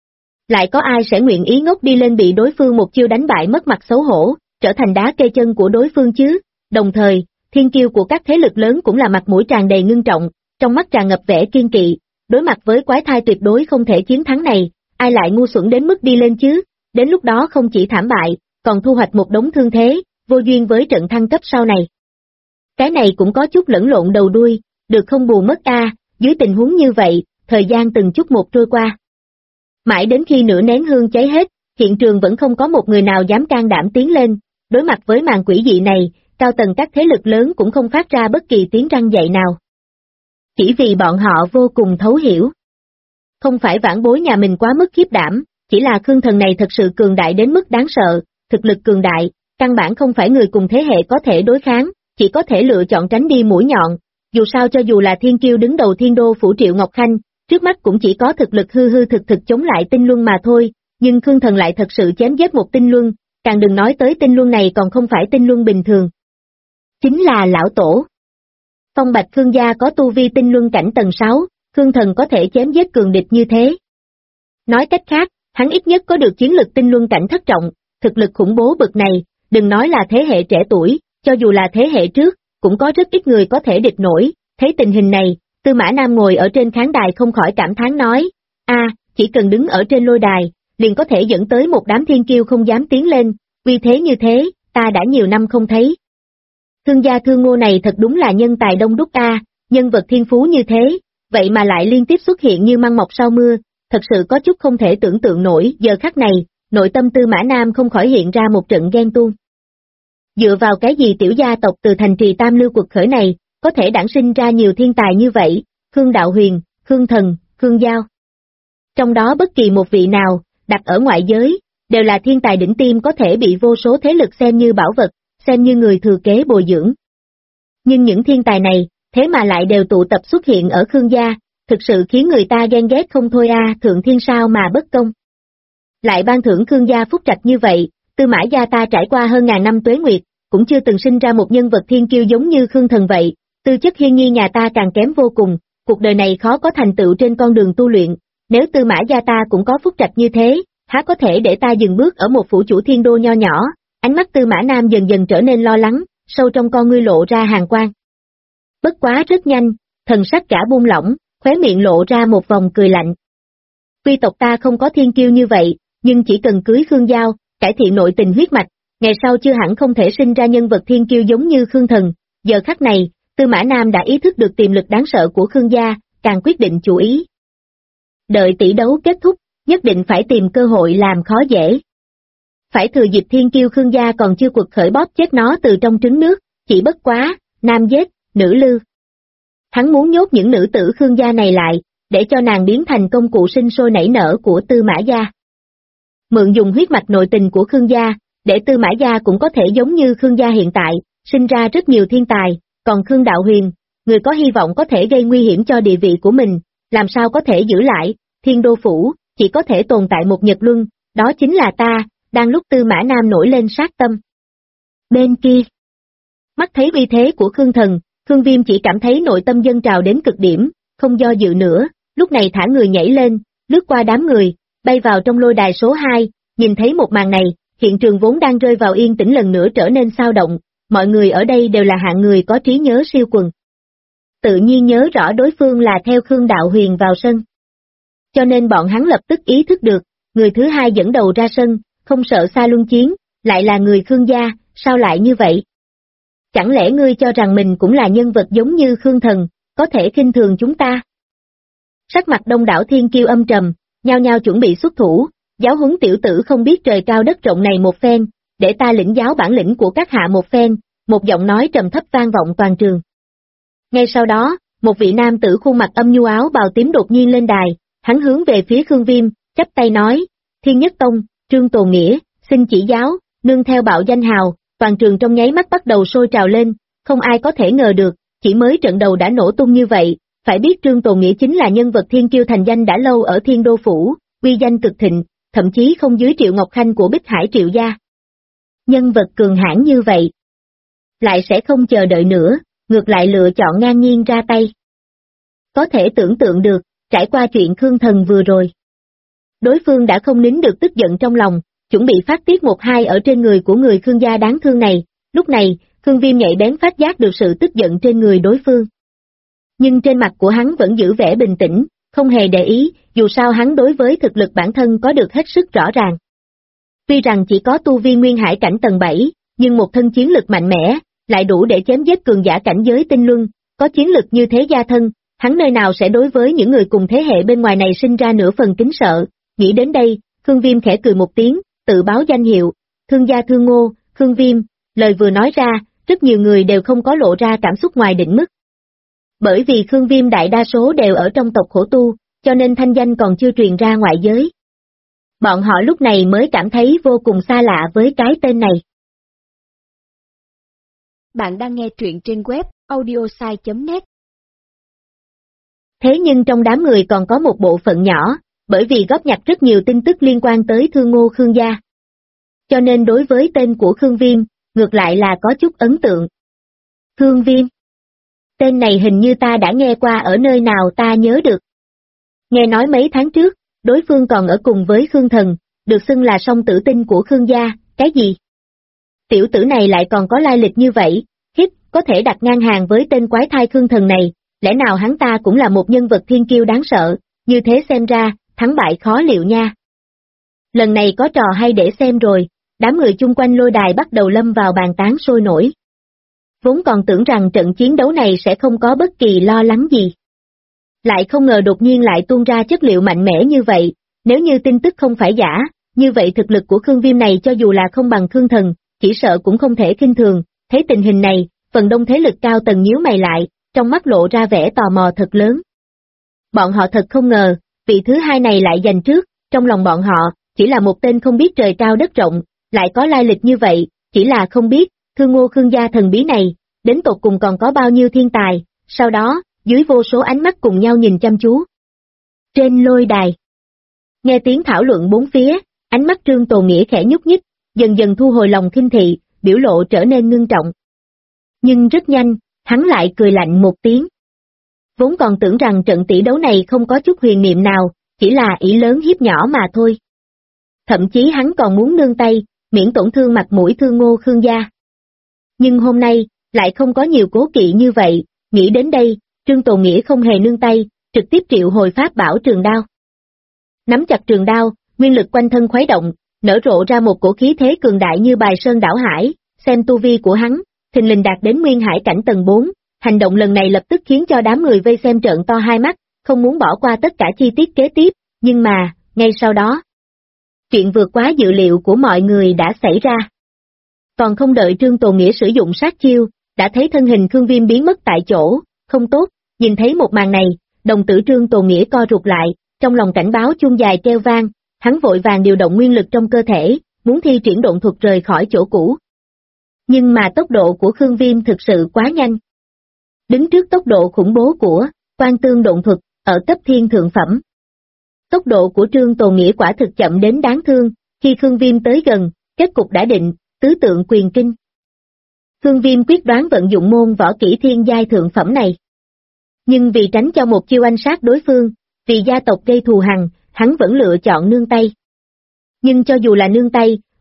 Lại có ai sẽ nguyện ý ngốc đi lên bị đối phương một chiêu đánh bại mất mặt xấu hổ, trở thành đá kê chân của đối phương chứ? Đồng thời, thiên kiêu của các thế lực lớn cũng là mặt mũi tràn đầy ngưng trọng, trong mắt tràn ngập vẻ kiên kỵ, đối mặt với quái thai tuyệt đối không thể chiến thắng này, ai lại ngu xuẩn đến mức đi lên chứ? Đến lúc đó không chỉ thảm bại, còn thu hoạch một đống thương thế, vô duyên với trận thăng cấp sau này. Cái này cũng có chút lẫn lộn đầu đuôi, được không bù mất a. Dưới tình huống như vậy, thời gian từng chút một trôi qua. Mãi đến khi nửa nén hương cháy hết, hiện trường vẫn không có một người nào dám can đảm tiến lên, đối mặt với màn quỷ dị này, cao tầng các thế lực lớn cũng không phát ra bất kỳ tiếng răng dậy nào. Chỉ vì bọn họ vô cùng thấu hiểu. Không phải vãn bối nhà mình quá mức khiếp đảm, chỉ là Khương Thần này thật sự cường đại đến mức đáng sợ, thực lực cường đại, căn bản không phải người cùng thế hệ có thể đối kháng, chỉ có thể lựa chọn tránh đi mũi nhọn. Dù sao cho dù là thiên kiêu đứng đầu Thiên Đô phủ Triệu Ngọc Khanh, trước mắt cũng chỉ có thực lực hư hư thực thực chống lại tinh luân mà thôi, nhưng Khương Thần lại thật sự chém giết một tinh luân, càng đừng nói tới tinh luân này còn không phải tinh luân bình thường. Chính là lão tổ. Phong bạch Khương gia có tu vi tinh luân cảnh tầng 6, Khương Thần có thể chém giết cường địch như thế. Nói cách khác, hắn ít nhất có được chiến lực tinh luân cảnh thất trọng, thực lực khủng bố bực này, đừng nói là thế hệ trẻ tuổi, cho dù là thế hệ trước, cũng có rất ít người có thể địch nổi. Thấy tình hình này, Tư Mã Nam ngồi ở trên khán đài không khỏi cảm thán nói, chỉ cần đứng ở trên lôi đài, liền có thể dẫn tới một đám thiên kiêu không dám tiến lên, vì thế như thế, ta đã nhiều năm không thấy. Thương gia Thương Ngô này thật đúng là nhân tài đông đúc nhân vật thiên phú như thế, vậy mà lại liên tiếp xuất hiện như măng mọc sau mưa, thật sự có chút không thể tưởng tượng nổi. Giờ khắc này, nội tâm Tư Mã Nam không khỏi hiện ra một trận ghen tuông. Dựa vào cái gì tiểu gia tộc từ thành trì Tam Lưu quật khởi này, có thể đản sinh ra nhiều thiên tài như vậy, Khương Đạo Huyền, Khương Thần, Khương Giao. Trong đó bất kỳ một vị nào, đặt ở ngoại giới, đều là thiên tài đỉnh tiêm có thể bị vô số thế lực xem như bảo vật, xem như người thừa kế bồi dưỡng. Nhưng những thiên tài này, thế mà lại đều tụ tập xuất hiện ở Khương gia, thực sự khiến người ta ghen ghét không thôi thượng thiên sao mà bất công. Lại ban thưởng Khương gia phúc trạch như vậy, Tư Mã gia ta trải qua hơn ngàn năm tuế nguyệt, cũng chưa từng sinh ra một nhân vật thiên kiêu giống như Khương Thần vậy, tư chất hiên nhi nhà ta càng kém vô cùng, cuộc đời này khó có thành tựu trên con đường tu luyện, nếu Tư Mã gia ta cũng có phúc trạch như thế, há có thể để ta dừng bước ở một phủ chủ Thiên Đô nho nhỏ. Ánh mắt Tư Mã Nam dần dần trở nên lo lắng, sâu trong con ngươi lộ ra hàn quang. Bất quá rất nhanh, thần sắc cả buông lỏng, khóe miệng lộ ra một vòng cười lạnh. Quy tộc ta không có thiên kiêu như vậy, nhưng chỉ cần cưới Khương Giao, cải thiện nội tình huyết mạch, ngày sau chưa hẳn không thể sinh ra nhân vật thiên kiêu giống như Khương Thần. Giờ khắc này, Tư Mã Nam đã ý thức được tiềm lực đáng sợ của Khương gia, càng quyết định chủ ý. Đợi tỷ đấu kết thúc, nhất định phải tìm cơ hội làm khó dễ. Phải thừa dịp thiên kiêu Khương gia còn chưa quật khởi bóp chết nó từ trong trứng nước, chỉ bất quá, nam giết, nữ lưu. Hắn muốn nhốt những nữ tử Khương gia này lại, để cho nàng biến thành công cụ sinh sôi nảy nở của Tư Mã gia. Mượn dùng huyết mạch nội tình của Khương gia, để Tư Mã gia cũng có thể giống như Khương gia hiện tại, sinh ra rất nhiều thiên tài, còn Khương Đạo Huyền, người có hy vọng có thể gây nguy hiểm cho địa vị của mình, làm sao có thể giữ lại, Thiên Đô phủ, chỉ có thể tồn tại một Nhật Luân, đó chính là ta. Đang lúc Tư Mã Nam nổi lên sát tâm. Bên kia, mắt thấy uy thế của Khương Thần, Khương Viêm chỉ cảm thấy nội tâm dâng trào đến cực điểm, không do dự nữa, lúc này thả người nhảy lên, lướt qua đám người, bay vào trong lôi đài số 2, nhìn thấy một màn này, hiện trường vốn đang rơi vào yên tĩnh lần nữa trở nên xao động, mọi người ở đây đều là hạng người có trí nhớ siêu quần. Tự nhiên nhớ rõ đối phương là theo Khương Đạo Huyền vào sân. Cho nên bọn hắn lập tức ý thức được, người thứ hai dẫn đầu ra sân, không sợ xa luân chiến, lại là người Khương gia, sao lại như vậy? Chẳng lẽ ngươi cho rằng mình cũng là nhân vật giống như Khương Thần, có thể khinh thường chúng ta? Sắc mặt đông đảo thiên kiêu âm trầm, nhao nhao chuẩn bị xuất thủ, giáo huấn tiểu tử không biết trời cao đất rộng này một phen, để ta lĩnh giáo bản lĩnh của các hạ một phen, một giọng nói trầm thấp vang vọng toàn trường. Ngay sau đó, một vị nam tử khuôn mặt âm nhu áo bào tím đột nhiên lên đài, hắn hướng về phía Khương Viêm, chắp tay nói, Thiên Nhất Tông, Trương Tồn Nghĩa, xin chỉ giáo, nương theo bạo danh hào, toàn trường trong nháy mắt bắt đầu sôi trào lên, không ai có thể ngờ được, chỉ mới trận đầu đã nổ tung như vậy, phải biết Trương Tồn Nghĩa chính là nhân vật thiên kiêu thành danh đã lâu ở Thiên Đô Phủ, uy danh cực thịnh, thậm chí không dưới Triệu Ngọc Khanh của Bích Hải Triệu gia. Nhân vật cường hãn như vậy, lại sẽ không chờ đợi nữa, ngược lại lựa chọn ngang nhiên ra tay. Có thể tưởng tượng được, trải qua chuyện Khương Thần vừa rồi, đối phương đã không nín được tức giận trong lòng, chuẩn bị phát tiết một hai ở trên người của người Khương gia đáng thương này, lúc này, Khương Viêm nhạy bén phát giác được sự tức giận trên người đối phương. Nhưng trên mặt của hắn vẫn giữ vẻ bình tĩnh, không hề để ý, dù sao hắn đối với thực lực bản thân có được hết sức rõ ràng. Tuy rằng chỉ có tu vi nguyên hải cảnh tầng 7, nhưng một thân chiến lực mạnh mẽ, lại đủ để chém giết cường giả cảnh giới tinh luân, có chiến lực như thế gia thân, hắn nơi nào sẽ đối với những người cùng thế hệ bên ngoài này sinh ra nửa phần kính sợ. Nghĩ đến đây, Khương Viêm khẽ cười một tiếng, tự báo danh hiệu, Thương gia Thương Ngô, Khương Viêm, lời vừa nói ra, rất nhiều người đều không có lộ ra cảm xúc ngoài định mức. Bởi vì Khương Viêm đại đa số đều ở trong tộc khổ tu, cho nên thanh danh còn chưa truyền ra ngoại giới. Bọn họ lúc này mới cảm thấy vô cùng xa lạ với cái tên này. Bạn đang nghe truyện trên web audiosai.net. Thế nhưng trong đám người còn có một bộ phận nhỏ, bởi vì góp nhặt rất nhiều tin tức liên quan tới Thương Ngô Khương gia. Cho nên đối với tên của Khương Viêm, ngược lại là có chút ấn tượng. Khương Viêm. Tên này hình như ta đã nghe qua ở nơi nào ta nhớ được. Nghe nói mấy tháng trước, đối phương còn ở cùng với Khương Thần, được xưng là song tử tinh của Khương gia, cái gì? Tiểu tử này lại còn có lai lịch như vậy, có thể đặt ngang hàng với tên quái thai Khương Thần này, lẽ nào hắn ta cũng là một nhân vật thiên kiêu đáng sợ, như thế xem ra, thắng bại khó liệu nha. Lần này có trò hay để xem rồi, đám người chung quanh lôi đài bắt đầu lâm vào bàn tán sôi nổi. Vốn còn tưởng rằng trận chiến đấu này sẽ không có bất kỳ lo lắng gì. Lại không ngờ đột nhiên lại tuôn ra chất liệu mạnh mẽ như vậy, nếu như tin tức không phải giả, như vậy thực lực của Khương Viêm này cho dù là không bằng Khương Thần, chỉ sợ cũng không thể khinh thường. Thấy tình hình này, phần đông thế lực cao tầng nhíu mày lại, trong mắt lộ ra vẻ tò mò thật lớn. Bọn họ thật không ngờ, vị thứ hai này lại giành trước, trong lòng bọn họ, chỉ là một tên không biết trời cao đất rộng, lại có lai lịch như vậy, chỉ là không biết, Thương Ngô Khương gia thần bí này, đến tột cùng còn có bao nhiêu thiên tài, sau đó, dưới vô số ánh mắt cùng nhau nhìn chăm chú. Trên lôi đài, nghe tiếng thảo luận bốn phía, ánh mắt Trương Tồn Nghĩa khẽ nhúc nhích, dần dần thu hồi lòng khinh thị, biểu lộ trở nên ngưng trọng. Nhưng rất nhanh, hắn lại cười lạnh một tiếng. Vốn còn tưởng rằng trận tỷ đấu này không có chút huyền niệm nào, chỉ là ỷ lớn hiếp nhỏ mà thôi. Thậm chí hắn còn muốn nương tay, miễn tổn thương mặt mũi Thương Ngô Khương gia. Nhưng hôm nay, lại không có nhiều cố kỵ như vậy, nghĩ đến đây, Trương Tồn Nghĩa không hề nương tay, trực tiếp triệu hồi pháp bảo trường đao. Nắm chặt trường đao, nguyên lực quanh thân khuấy động, nở rộ ra một cổ khí thế cường đại như bài sơn đảo hải, xem tu vi của hắn, thình lình đạt đến nguyên hải cảnh tầng 4, hành động lần này lập tức khiến cho đám người vây xem trợn to hai mắt, không muốn bỏ qua tất cả chi tiết kế tiếp, nhưng mà, ngay sau đó, chuyện vượt quá dự liệu của mọi người đã xảy ra. Còn không đợi Trương Tồn Nghĩa sử dụng sát chiêu, đã thấy thân hình Khương Viêm biến mất tại chỗ, không tốt, nhìn thấy một màn này, đồng tử Trương Tồn Nghĩa co rụt lại, trong lòng cảnh báo chuông dài treo vang, hắn vội vàng điều động nguyên lực trong cơ thể, muốn thi triển độn thuật rời khỏi chỗ cũ. Nhưng mà tốc độ của Khương Viêm thực sự quá nhanh. Đứng trước tốc độ khủng bố của Quan Tương độn thuật, ở cấp thiên thượng phẩm. Tốc độ của Trương Tồn Nghĩa quả thực chậm đến đáng thương, khi Khương Viêm tới gần, kết cục đã định, tứ tượng quyền kinh. Khương Viêm quyết đoán vận dụng môn võ kỹ thiên giai thượng phẩm này. Nhưng vì tránh cho một chiêu anh sát đối phương, vì gia tộc gây thù hằn, hắn vẫn lựa chọn nương tay. Nhưng cho dù là nương tay,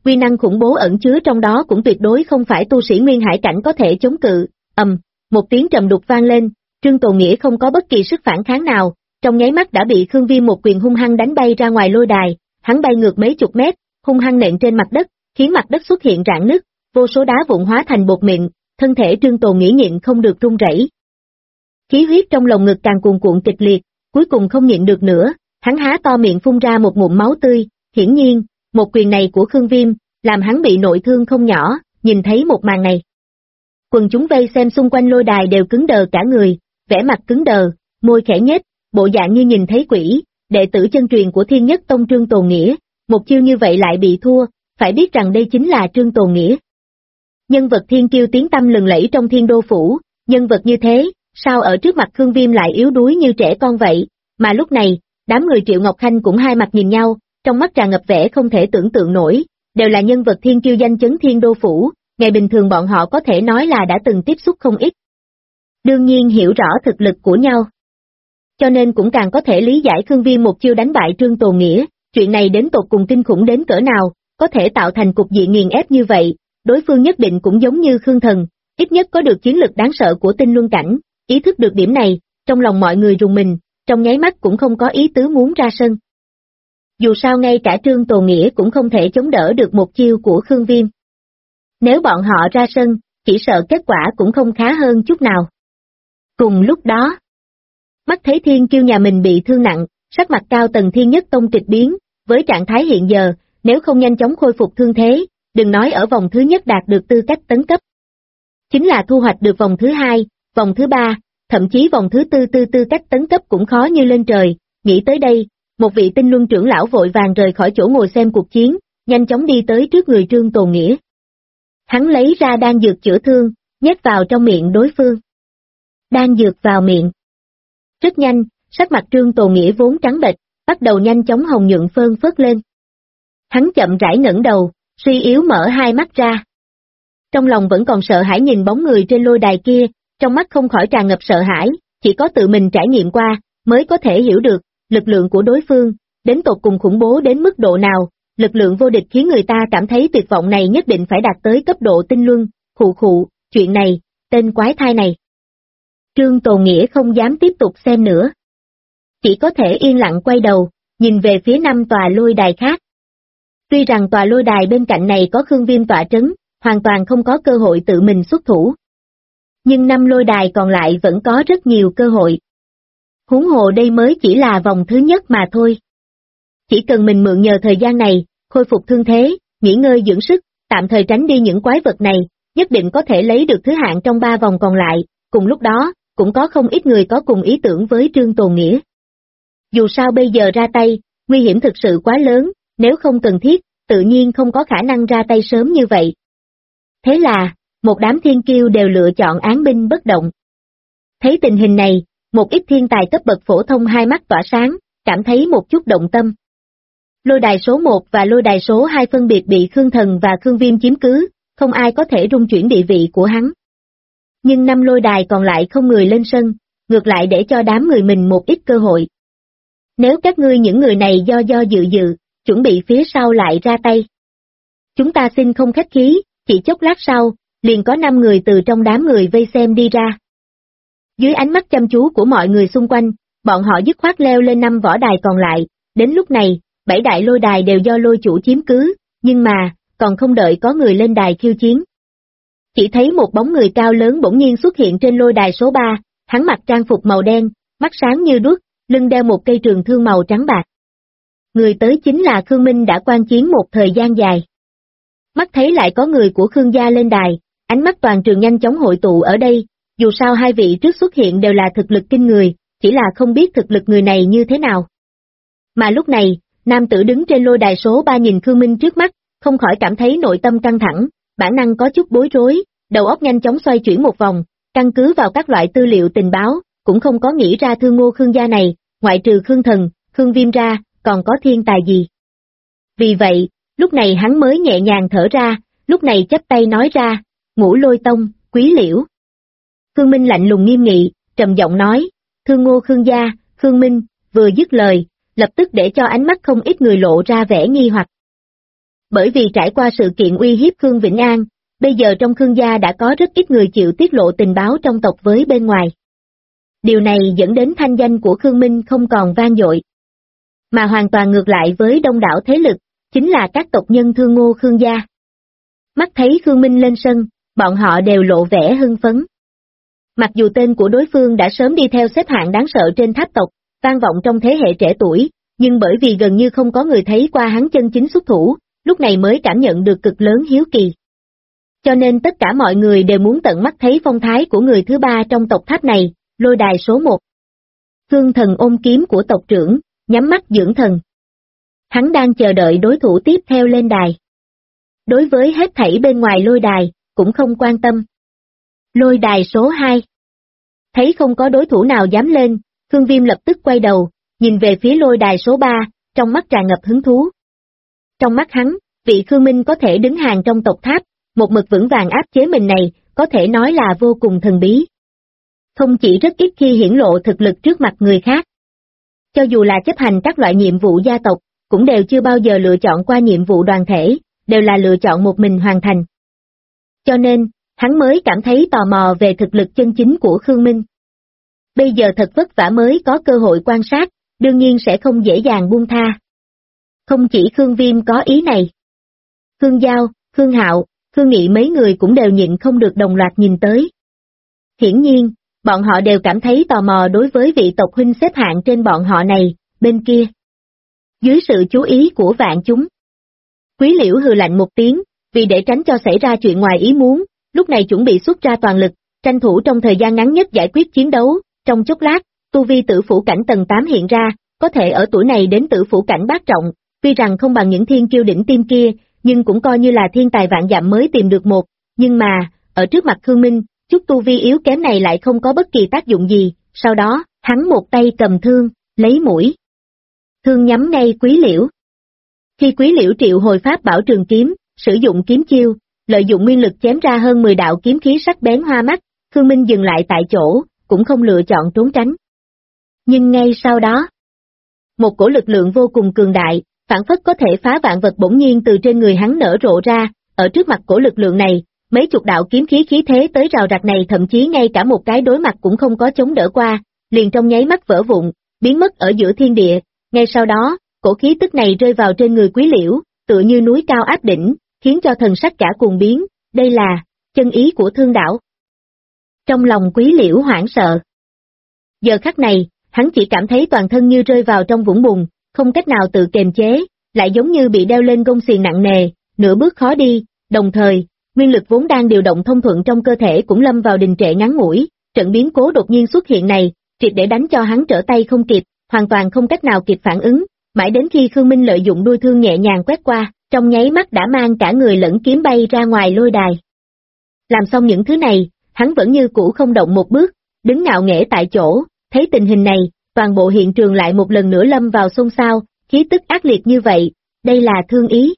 uy năng khủng bố ẩn chứa trong đó cũng tuyệt đối không phải tu sĩ nguyên hải cảnh có thể chống cự. Một tiếng trầm đục vang lên, Trương Tồn Nghĩa không có bất kỳ sức phản kháng nào, trong nháy mắt đã bị Khương Viêm một quyền hung hăng đánh bay ra ngoài lôi đài, hắn bay ngược mấy chục mét, hung hăng nện trên mặt đất, khiến mặt đất xuất hiện rạn nứt, vô số đá vụn hóa thành bột mịn, thân thể Trương Tồn Nghĩa nhịn không được run rẩy. Khí huyết trong lồng ngực càng cuồn cuộn kịch liệt, cuối cùng không nhịn được nữa, hắn há to miệng phun ra một ngụm máu tươi, hiển nhiên, một quyền này của Khương Viêm, làm hắn bị nội thương không nhỏ, nhìn thấy một màn này. Quần chúng vây xem xung quanh lôi đài đều cứng đờ cả người, vẻ mặt cứng đờ, môi khẽ nhếch, bộ dạng như nhìn thấy quỷ, đệ tử chân truyền của Thiên Nhất Tông Trương Tồn Nghĩa, một chiêu như vậy lại bị thua, phải biết rằng đây chính là Trương Tồn Nghĩa. Nhân vật thiên kiêu tiếng tăm lừng lẫy trong Thiên Đô Phủ, nhân vật như thế, sao ở trước mặt Khương Viêm lại yếu đuối như trẻ con vậy, mà lúc này, đám người Triệu Ngọc Khanh cũng hai mặt nhìn nhau, trong mắt tràn ngập vẻ không thể tưởng tượng nổi, đều là nhân vật thiên kiêu danh chấn Thiên Đô Phủ, ngày bình thường bọn họ có thể nói là đã từng tiếp xúc không ít. Đương nhiên hiểu rõ thực lực của nhau. Cho nên cũng càng có thể lý giải Khương Viêm một chiêu đánh bại Trương Tồn Nghĩa, chuyện này đến tột cùng kinh khủng đến cỡ nào, có thể tạo thành cục diện nghiền ép như vậy, đối phương nhất định cũng giống như Khương Thần, ít nhất có được chiến lực đáng sợ của tinh luân cảnh, ý thức được điểm này, trong lòng mọi người rùng mình, trong nháy mắt cũng không có ý tứ muốn ra sân. Dù sao ngay cả Trương Tồn Nghĩa cũng không thể chống đỡ được một chiêu của Khương Viêm. Nếu bọn họ ra sân, chỉ sợ kết quả cũng không khá hơn chút nào. Cùng lúc đó, mắt thấy thiên kiêu nhà mình bị thương nặng, sắc mặt Cao Tần Thiên Nhất Tông kịch biến, với trạng thái hiện giờ, nếu không nhanh chóng khôi phục thương thế, đừng nói ở vòng thứ nhất đạt được tư cách tấn cấp. Chính là thu hoạch được vòng thứ hai, vòng thứ ba, thậm chí vòng thứ tư cách tấn cấp cũng khó như lên trời, nghĩ tới đây, một vị tinh luân trưởng lão vội vàng rời khỏi chỗ ngồi xem cuộc chiến, nhanh chóng đi tới trước người Trương Tồn Nghĩa. Hắn lấy ra đan dược chữa thương, nhét vào trong miệng đối phương. Đan dược vào miệng. Rất nhanh, sắc mặt Trương Tồn Nghĩa vốn trắng bệch, bắt đầu nhanh chóng hồng nhuận phơn phớt lên. Hắn chậm rãi ngẩng đầu, suy yếu mở hai mắt ra. Trong lòng vẫn còn sợ hãi nhìn bóng người trên lôi đài kia, trong mắt không khỏi tràn ngập sợ hãi, chỉ có tự mình trải nghiệm qua, mới có thể hiểu được, lực lượng của đối phương, đến tột cùng khủng bố đến mức độ nào, lực lượng vô địch khiến người ta cảm thấy tuyệt vọng này nhất định phải đạt tới cấp độ tinh luân, khụ, chuyện này, tên quái thai này. Trương Tồn Nghĩa không dám tiếp tục xem nữa. Chỉ có thể yên lặng quay đầu, nhìn về phía 5 tòa lôi đài khác. Tuy rằng tòa lôi đài bên cạnh này có Khương Viêm tọa trấn, hoàn toàn không có cơ hội tự mình xuất thủ. Nhưng 5 lôi đài còn lại vẫn có rất nhiều cơ hội. Huống hồ đây mới chỉ là vòng thứ nhất mà thôi. Chỉ cần mình mượn nhờ thời gian này, khôi phục thương thế, nghỉ ngơi dưỡng sức, tạm thời tránh đi những quái vật này, nhất định có thể lấy được thứ hạng trong 3 vòng còn lại, cùng lúc đó, cũng có không ít người có cùng ý tưởng với Trương Tồn Nghĩa. Dù sao bây giờ ra tay, nguy hiểm thực sự quá lớn, nếu không cần thiết, tự nhiên không có khả năng ra tay sớm như vậy. Thế là, một đám thiên kiêu đều lựa chọn án binh bất động. Thấy tình hình này, một ít thiên tài cấp bậc phổ thông hai mắt tỏa sáng, cảm thấy một chút động tâm. Lôi đài số 1 và lôi đài số 2 phân biệt bị Khương Thần và Khương Viêm chiếm cứ, không ai có thể rung chuyển địa vị của hắn. Nhưng 5 lôi đài còn lại không người lên sân, ngược lại để cho đám người mình một ít cơ hội. Nếu các ngươi những người này do dự, chuẩn bị phía sau lại ra tay. Chúng ta xin không khách khí, chỉ chốc lát sau, liền có 5 người từ trong đám người vây xem đi ra. Dưới ánh mắt chăm chú của mọi người xung quanh, bọn họ dứt khoát leo lên 5 võ đài còn lại, đến lúc này, 7 đại lôi đài đều do lôi chủ chiếm cứ, nhưng mà, còn không đợi có người lên đài khiêu chiến. Chỉ thấy một bóng người cao lớn bỗng nhiên xuất hiện trên lôi đài số 3, hắn mặc trang phục màu đen, mắt sáng như đuốc, lưng đeo một cây trường thương màu trắng bạc. Người tới chính là Khương Minh đã quan chiến một thời gian dài. Mắt thấy lại có người của Khương gia lên đài, ánh mắt toàn trường nhanh chóng hội tụ ở đây, dù sao hai vị trước xuất hiện đều là thực lực kinh người, chỉ là không biết thực lực người này như thế nào. Mà lúc này, nam tử đứng trên lôi đài số 3 nhìn Khương Minh trước mắt, không khỏi cảm thấy nội tâm căng thẳng, bản năng có chút bối rối, đầu óc nhanh chóng xoay chuyển một vòng, căn cứ vào các loại tư liệu tình báo, cũng không có nghĩ ra Thương Ngô Khương gia này, ngoại trừ Khương Thần, Khương Viêm ra, còn có thiên tài gì. Vì vậy, lúc này hắn mới nhẹ nhàng thở ra, lúc này chắp tay nói ra, Ngũ Lôi Tông, Quý Liễu. Khương Minh lạnh lùng nghiêm nghị, trầm giọng nói, Thương Ngô Khương gia, Khương Minh, vừa dứt lời, lập tức để cho ánh mắt không ít người lộ ra vẻ nghi hoặc. bởi vì trải qua sự kiện uy hiếp Khương Vĩnh An, bây giờ trong Khương gia đã có rất ít người chịu tiết lộ tình báo trong tộc với bên ngoài. Điều này dẫn đến thanh danh của Khương Minh không còn vang dội, mà hoàn toàn ngược lại với đông đảo thế lực, chính là các tộc nhân thương ngô Khương gia. Mắt thấy Khương Minh lên sân, bọn họ đều lộ vẻ hưng phấn. Mặc dù tên của đối phương đã sớm đi theo xếp hạng đáng sợ trên tháp tộc, vang vọng trong thế hệ trẻ tuổi, nhưng bởi vì gần như không có người thấy qua hắn chân chính xuất thủ, lúc này mới cảm nhận được cực lớn hiếu kỳ. Cho nên tất cả mọi người đều muốn tận mắt thấy phong thái của người thứ ba trong tộc tháp này, lôi đài số 1. Khương Thần ôm kiếm của tộc trưởng, nhắm mắt dưỡng thần. Hắn đang chờ đợi đối thủ tiếp theo lên đài. Đối với hết thảy bên ngoài lôi đài, cũng không quan tâm. Lôi đài số 2. Thấy không có đối thủ nào dám lên, Khương Viêm lập tức quay đầu, nhìn về phía lôi đài số 3, trong mắt tràn ngập hứng thú. Trong mắt hắn, vị Khương Minh có thể đứng hàng trong tộc tháp, một mực vững vàng áp chế mình này, có thể nói là vô cùng thần bí. Không chỉ rất ít khi hiển lộ thực lực trước mặt người khác. Cho dù là chấp hành các loại nhiệm vụ gia tộc, cũng đều chưa bao giờ lựa chọn qua nhiệm vụ đoàn thể, đều là lựa chọn một mình hoàn thành. Cho nên, hắn mới cảm thấy tò mò về thực lực chân chính của Khương Minh. Bây giờ thật vất vả mới có cơ hội quan sát, đương nhiên sẽ không dễ dàng buông tha. Không chỉ Khương Viêm có ý này. Khương Giao, Khương Hạo, Khương Nghị mấy người cũng đều nhịn không được đồng loạt nhìn tới. Hiển nhiên, bọn họ đều cảm thấy tò mò đối với vị tộc huynh xếp hạng trên bọn họ này, bên kia. Dưới sự chú ý của vạn chúng, Quý Liễu hừ lạnh một tiếng, vì để tránh cho xảy ra chuyện ngoài ý muốn, lúc này chuẩn bị xuất ra toàn lực, tranh thủ trong thời gian ngắn nhất giải quyết chiến đấu. Trong chốc lát, tu vi tử phủ cảnh tầng 8 hiện ra, có thể ở tuổi này đến tử phủ cảnh bát trọng, tuy rằng không bằng những thiên kiêu đỉnh tim kia, nhưng cũng coi như là thiên tài vạn dặm mới tìm được một, nhưng mà, ở trước mặt Khương Minh, chút tu vi yếu kém này lại không có bất kỳ tác dụng gì, sau đó, hắn một tay cầm thương, lấy mũi. Thương nhắm ngay Quý Liễu. Khi Quý Liễu triệu hồi pháp bảo trường kiếm, sử dụng kiếm chiêu, lợi dụng nguyên lực chém ra hơn 10 đạo kiếm khí sắc bén hoa mắt, Khương Minh dừng lại tại chỗ, cũng không lựa chọn trốn tránh. Nhưng ngay sau đó, một cổ lực lượng vô cùng cường đại, phảng phất có thể phá vạn vật bỗng nhiên từ trên người hắn nở rộ ra, ở trước mặt cổ lực lượng này, mấy chục đạo kiếm khí khí thế tới rào rạc này thậm chí ngay cả một cái đối mặt cũng không có chống đỡ qua, liền trong nháy mắt vỡ vụn, biến mất ở giữa thiên địa, ngay sau đó, cổ khí tức này rơi vào trên người Quý Liễu, tựa như núi cao áp đỉnh, khiến cho thần sắc cả cuồng biến, đây là chân ý của thương đảo. Trong lòng Quý Liễu hoảng sợ. Giờ khắc này, hắn chỉ cảm thấy toàn thân như rơi vào trong vũng bùn, không cách nào tự kiềm chế, lại giống như bị đeo lên gông xiềng nặng nề, nửa bước khó đi, đồng thời, nguyên lực vốn đang điều động thông thuận trong cơ thể cũng lâm vào đình trệ ngắn ngủi, trận biến cố đột nhiên xuất hiện này, triệt để đánh cho hắn trở tay không kịp, hoàn toàn không cách nào kịp phản ứng, mãi đến khi Khương Minh lợi dụng đuôi thương nhẹ nhàng quét qua, trong nháy mắt đã mang cả người lẫn kiếm bay ra ngoài lôi đài. Làm xong những thứ này, hắn vẫn như cũ không động một bước, đứng ngạo nghễ tại chỗ, thấy tình hình này, toàn bộ hiện trường lại một lần nữa lâm vào xôn xao, khí tức ác liệt như vậy, đây là thương ý.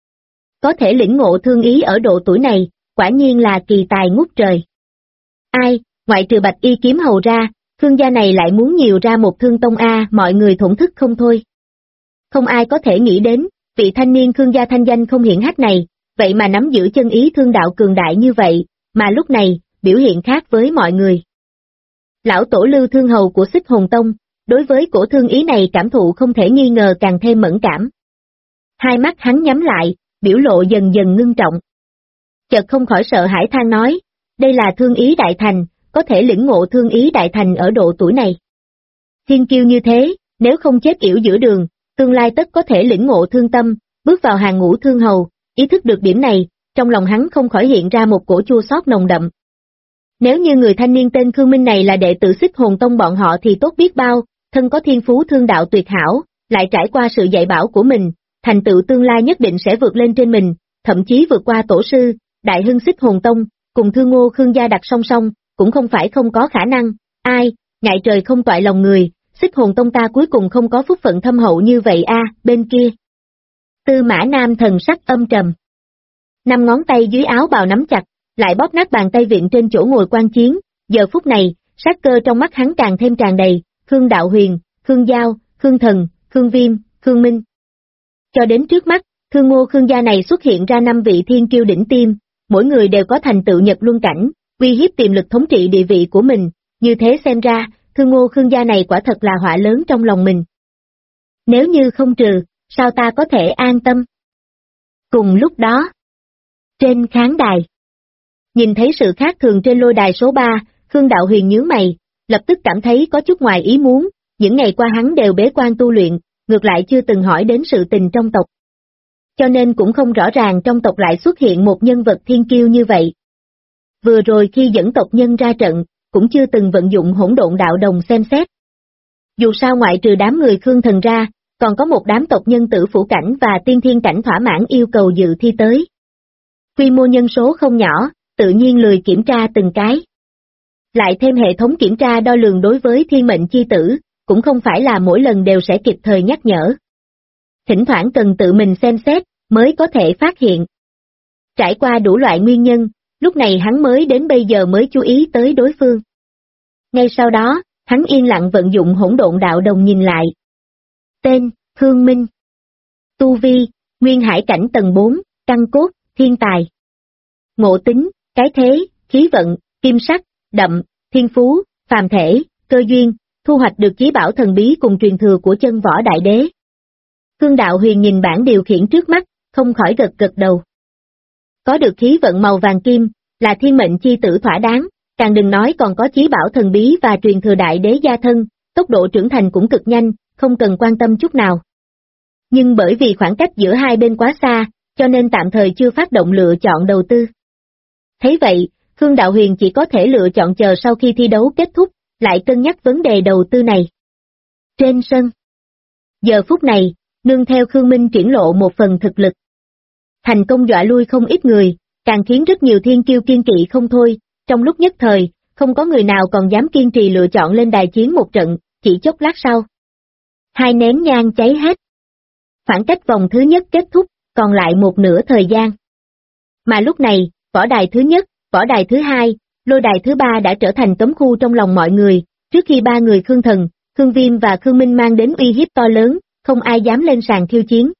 Có thể lĩnh ngộ thương ý ở độ tuổi này, quả nhiên là kỳ tài ngút trời. Ai, ngoại trừ Bạch Y kiếm hầu ra, Khương gia này lại muốn nhiều ra một thương tông a, mọi người thổn thức không thôi. Không ai có thể nghĩ đến, vị thanh niên Khương gia thanh danh không hiển hách này, vậy mà nắm giữ chân ý thương đạo cường đại như vậy, mà lúc này, biểu hiện khác với mọi người. Lão tổ Lưu Thương Hầu của Xích Hồn Tông, đối với cổ thương ý này cảm thụ không thể nghi ngờ càng thêm mẫn cảm. Hai mắt hắn nhắm lại, biểu lộ dần dần ngưng trọng. Chợt không khỏi sợ hãi than nói, đây là thương ý đại thành, có thể lĩnh ngộ thương ý đại thành ở độ tuổi này. Thiên kiêu như thế, nếu không chết yểu giữa đường, tương lai tất có thể lĩnh ngộ thương tâm, bước vào hàng ngũ thương hầu, ý thức được điểm này, trong lòng hắn không khỏi hiện ra một cổ chua xót nồng đậm. Nếu như người thanh niên tên Khương Minh này là đệ tử Xích Hồn Tông bọn họ thì tốt biết bao, thân có thiên phú thương đạo tuyệt hảo, lại trải qua sự dạy bảo của mình, thành tựu tương lai nhất định sẽ vượt lên trên mình, thậm chí vượt qua tổ sư, đại hưng Xích Hồn Tông, cùng Thương Ngô Khương gia đặt song song, cũng không phải không có khả năng, ai, ngại trời không toại lòng người, Xích Hồn Tông ta cuối cùng không có phúc phận thâm hậu như vậy a. Bên kia. Tư Mã Nam thần sắc âm trầm. 5 ngón tay dưới áo bào nắm chặt, lại bóp nát bàn tay viện trên chỗ ngồi quan chiến, giờ phút này, sát cơ trong mắt hắn càng thêm tràn đầy, Khương Đạo Huyền, Khương Giao, Khương Thần, Khương Viêm, Khương Minh. Cho đến trước mắt, Thương Ngô Khương gia này xuất hiện ra 5 vị thiên kiêu đỉnh tiêm, mỗi người đều có thành tựu Nhật Luân cảnh, uy hiếp tiềm lực thống trị địa vị của mình, như thế xem ra, Thương Ngô Khương gia này quả thật là họa lớn trong lòng mình. Nếu như không trừ, sao ta có thể an tâm? Cùng lúc đó, trên khán đài, nhìn thấy sự khác thường trên lôi đài số 3, Khương Đạo Huyền nhướng mày, lập tức cảm thấy có chút ngoài ý muốn, những ngày qua hắn đều bế quan tu luyện, ngược lại chưa từng hỏi đến sự tình trong tộc. Cho nên cũng không rõ ràng trong tộc lại xuất hiện một nhân vật thiên kiêu như vậy. Vừa rồi khi dẫn tộc nhân ra trận, cũng chưa từng vận dụng hỗn độn đạo đồng xem xét. Dù sao ngoại trừ đám người Khương Thần ra, còn có một đám tộc nhân tử phủ cảnh và tiên thiên cảnh thỏa mãn yêu cầu dự thi tới. Quy mô nhân số không nhỏ, tự nhiên lười kiểm tra từng cái. Lại thêm hệ thống kiểm tra đo lường đối với thiên mệnh chi tử, cũng không phải là mỗi lần đều sẽ kịp thời nhắc nhở. Thỉnh thoảng cần tự mình xem xét, mới có thể phát hiện. Trải qua đủ loại nguyên nhân, lúc này hắn mới đến bây giờ mới chú ý tới đối phương. Ngay sau đó, hắn yên lặng vận dụng hỗn độn đạo đồng nhìn lại. Tên, Khương Minh. Tu vi, Nguyên Hải cảnh tầng 4, căn cốt, thiên tài. Ngộ tính, cái thế, khí vận, kim sắc, đậm, thiên phú, phàm thể, cơ duyên, thu hoạch được chí bảo thần bí cùng truyền thừa của chân võ đại đế. Khương Đạo Huyền nhìn bảng điều khiển trước mắt, không khỏi gật gật đầu. Có được khí vận màu vàng kim, là thiên mệnh chi tử thỏa đáng, càng đừng nói còn có chí bảo thần bí và truyền thừa đại đế gia thân, tốc độ trưởng thành cũng cực nhanh, không cần quan tâm chút nào. Nhưng bởi vì khoảng cách giữa hai bên quá xa, cho nên tạm thời chưa phát động lựa chọn đầu tư. Thấy vậy, Khương Đạo Huyền chỉ có thể lựa chọn chờ sau khi thi đấu kết thúc, lại cân nhắc vấn đề đầu tư này. Trên sân, giờ phút này, nương theo Khương Minh triển lộ một phần thực lực. Thành công dọa lui không ít người, càng khiến rất nhiều thiên kiêu kiên kỵ không thôi, trong lúc nhất thời, không có người nào còn dám kiên trì lựa chọn lên đài chiến một trận, chỉ chốc lát sau. 2 nén nhang cháy hết. Khoảng cách vòng thứ nhất kết thúc, còn lại một nửa thời gian. Mà lúc này, võ đài thứ nhất, võ đài thứ hai, lôi đài thứ ba đã trở thành cấm khu trong lòng mọi người, trước khi 3 người Khương Thần, Khương Viêm và Khương Minh mang đến uy hiếp to lớn, không ai dám lên sàn khiêu chiến.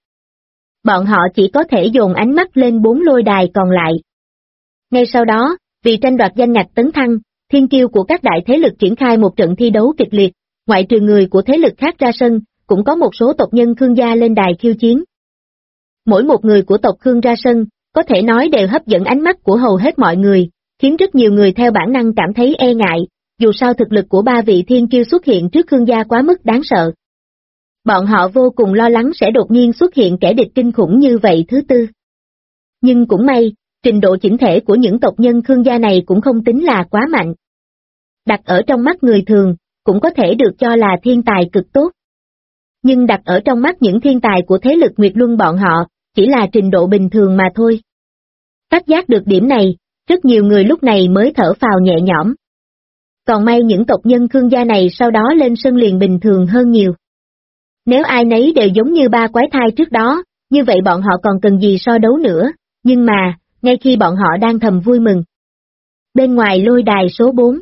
Bọn họ chỉ có thể dồn ánh mắt lên 4 lôi đài còn lại. Ngay sau đó, vì tranh đoạt danh ngạch tấn thăng, thiên kiêu của các đại thế lực triển khai một trận thi đấu kịch liệt, ngoại trừ người của thế lực khác ra sân, cũng có một số tộc nhân Khương gia lên đài khiêu chiến. Mỗi một người của tộc Khương ra sân, có thể nói đều hấp dẫn ánh mắt của hầu hết mọi người, khiến rất nhiều người theo bản năng cảm thấy e ngại, dù sao thực lực của 3 vị thiên kiêu xuất hiện trước Khương gia quá mức đáng sợ. Bọn họ vô cùng lo lắng sẽ đột nhiên xuất hiện kẻ địch kinh khủng như vậy thứ tư. Nhưng cũng may, trình độ chỉnh thể của những tộc nhân Khương gia này cũng không tính là quá mạnh. Đặt ở trong mắt người thường, cũng có thể được cho là thiên tài cực tốt. Nhưng đặt ở trong mắt những thiên tài của thế lực Nguyệt Luân bọn họ, chỉ là trình độ bình thường mà thôi. Phát giác được điểm này, rất nhiều người lúc này mới thở phào nhẹ nhõm. Còn may những tộc nhân Khương gia này sau đó lên sân liền bình thường hơn nhiều. Nếu ai nấy đều giống như 3 quái thai trước đó, như vậy bọn họ còn cần gì so đấu nữa, nhưng mà, ngay khi bọn họ đang thầm vui mừng. Bên ngoài lôi đài số 4,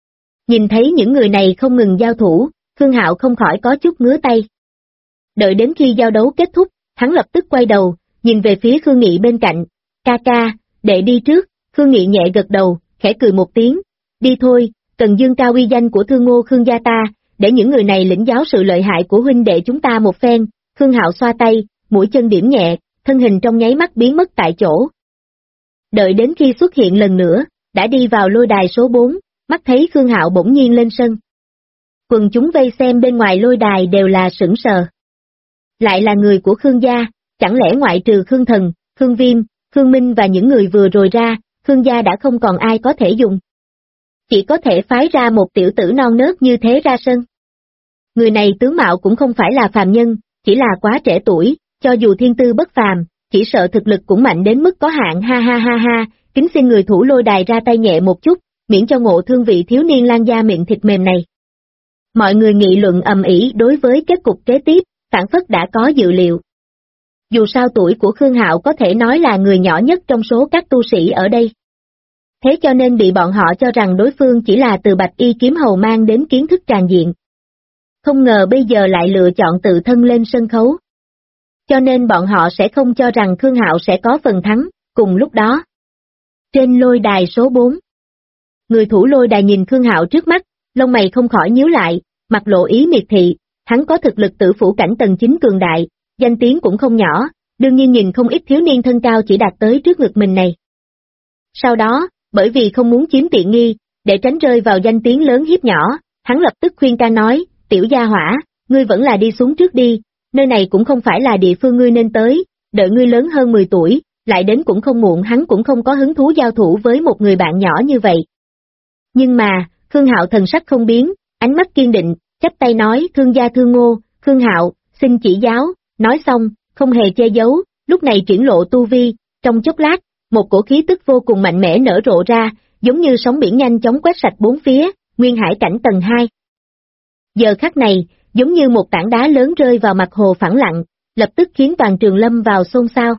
nhìn thấy những người này không ngừng giao thủ, Khương Hạo không khỏi có chút ngứa tay. Đợi đến khi giao đấu kết thúc, hắn lập tức quay đầu, nhìn về phía Khương Nghị bên cạnh, ca, đệ đi trước, Khương Nghị nhẹ gật đầu, khẽ cười một tiếng, đi thôi, cần dương cao uy danh của Thương Ngô Khương gia ta, để những người này lĩnh giáo sự lợi hại của huynh đệ chúng ta một phen. Khương Hạo xoa tay, mũi chân điểm nhẹ, thân hình trong nháy mắt biến mất tại chỗ. Đợi đến khi xuất hiện lần nữa, đã đi vào lôi đài số 4, mắt thấy Khương Hạo bỗng nhiên lên sân. Quần chúng vây xem bên ngoài lôi đài đều là sững sờ. Lại là người của Khương gia, chẳng lẽ ngoại trừ Khương Thần, Khương Viêm, Khương Minh và những người vừa rồi ra, Khương gia đã không còn ai có thể dùng. Chỉ có thể phái ra một tiểu tử non nớt như thế ra sân. Người này tướng mạo cũng không phải là phàm nhân, chỉ là quá trẻ tuổi, cho dù thiên tư bất phàm, chỉ sợ thực lực cũng mạnh đến mức có hạn. Ha, kính xin người thủ lôi đài ra tay nhẹ một chút, miễn cho ngộ thương vị thiếu niên lan da miệng thịt mềm này. Mọi người nghị luận ầm ĩ đối với kết cục kế tiếp, phảng phất đã có dự liệu. Dù sao tuổi của Khương Hạo có thể nói là người nhỏ nhất trong số các tu sĩ ở đây. Thế cho nên bị bọn họ cho rằng đối phương chỉ là từ Bạch Y kiếm hầu mang đến kiến thức tràn diện. Không ngờ bây giờ lại lựa chọn tự thân lên sân khấu. cho nên bọn họ sẽ không cho rằng Khương Hạo sẽ có phần thắng. Cùng lúc đó, trên lôi đài số 4, người thủ lôi đài nhìn Khương Hạo trước mắt, lông mày không khỏi nhíu lại, mặt lộ ý miệt thị, hắn có thực lực tử phủ cảnh tầng 9 cường đại, danh tiếng cũng không nhỏ, đương nhiên nhìn không ít thiếu niên thân cao chỉ đạt tới trước ngực mình này. Sau đó, bởi vì không muốn chiếm tiện nghi, để tránh rơi vào danh tiếng lớn hiếp nhỏ, hắn lập tức khuyên can nói, tiểu gia hỏa, ngươi vẫn là đi xuống trước đi, nơi này cũng không phải là địa phương ngươi nên tới, đợi ngươi lớn hơn 10 tuổi, lại đến cũng không muộn. Hắn cũng không có hứng thú giao thủ với một người bạn nhỏ như vậy. Nhưng mà, Khương Hạo thần sắc không biến, ánh mắt kiên định, chắp tay nói, Thương gia Thương Ngô, Khương Hạo, xin chỉ giáo, nói xong, không hề che giấu, lúc này triển lộ tu vi, trong chốc lát, một cổ khí tức vô cùng mạnh mẽ nở rộ ra, giống như sóng biển nhanh chóng quét sạch bốn phía, nguyên hải cảnh tầng 2. Giờ khắc này, giống như một tảng đá lớn rơi vào mặt hồ phẳng lặng, lập tức khiến toàn trường lâm vào xôn xao.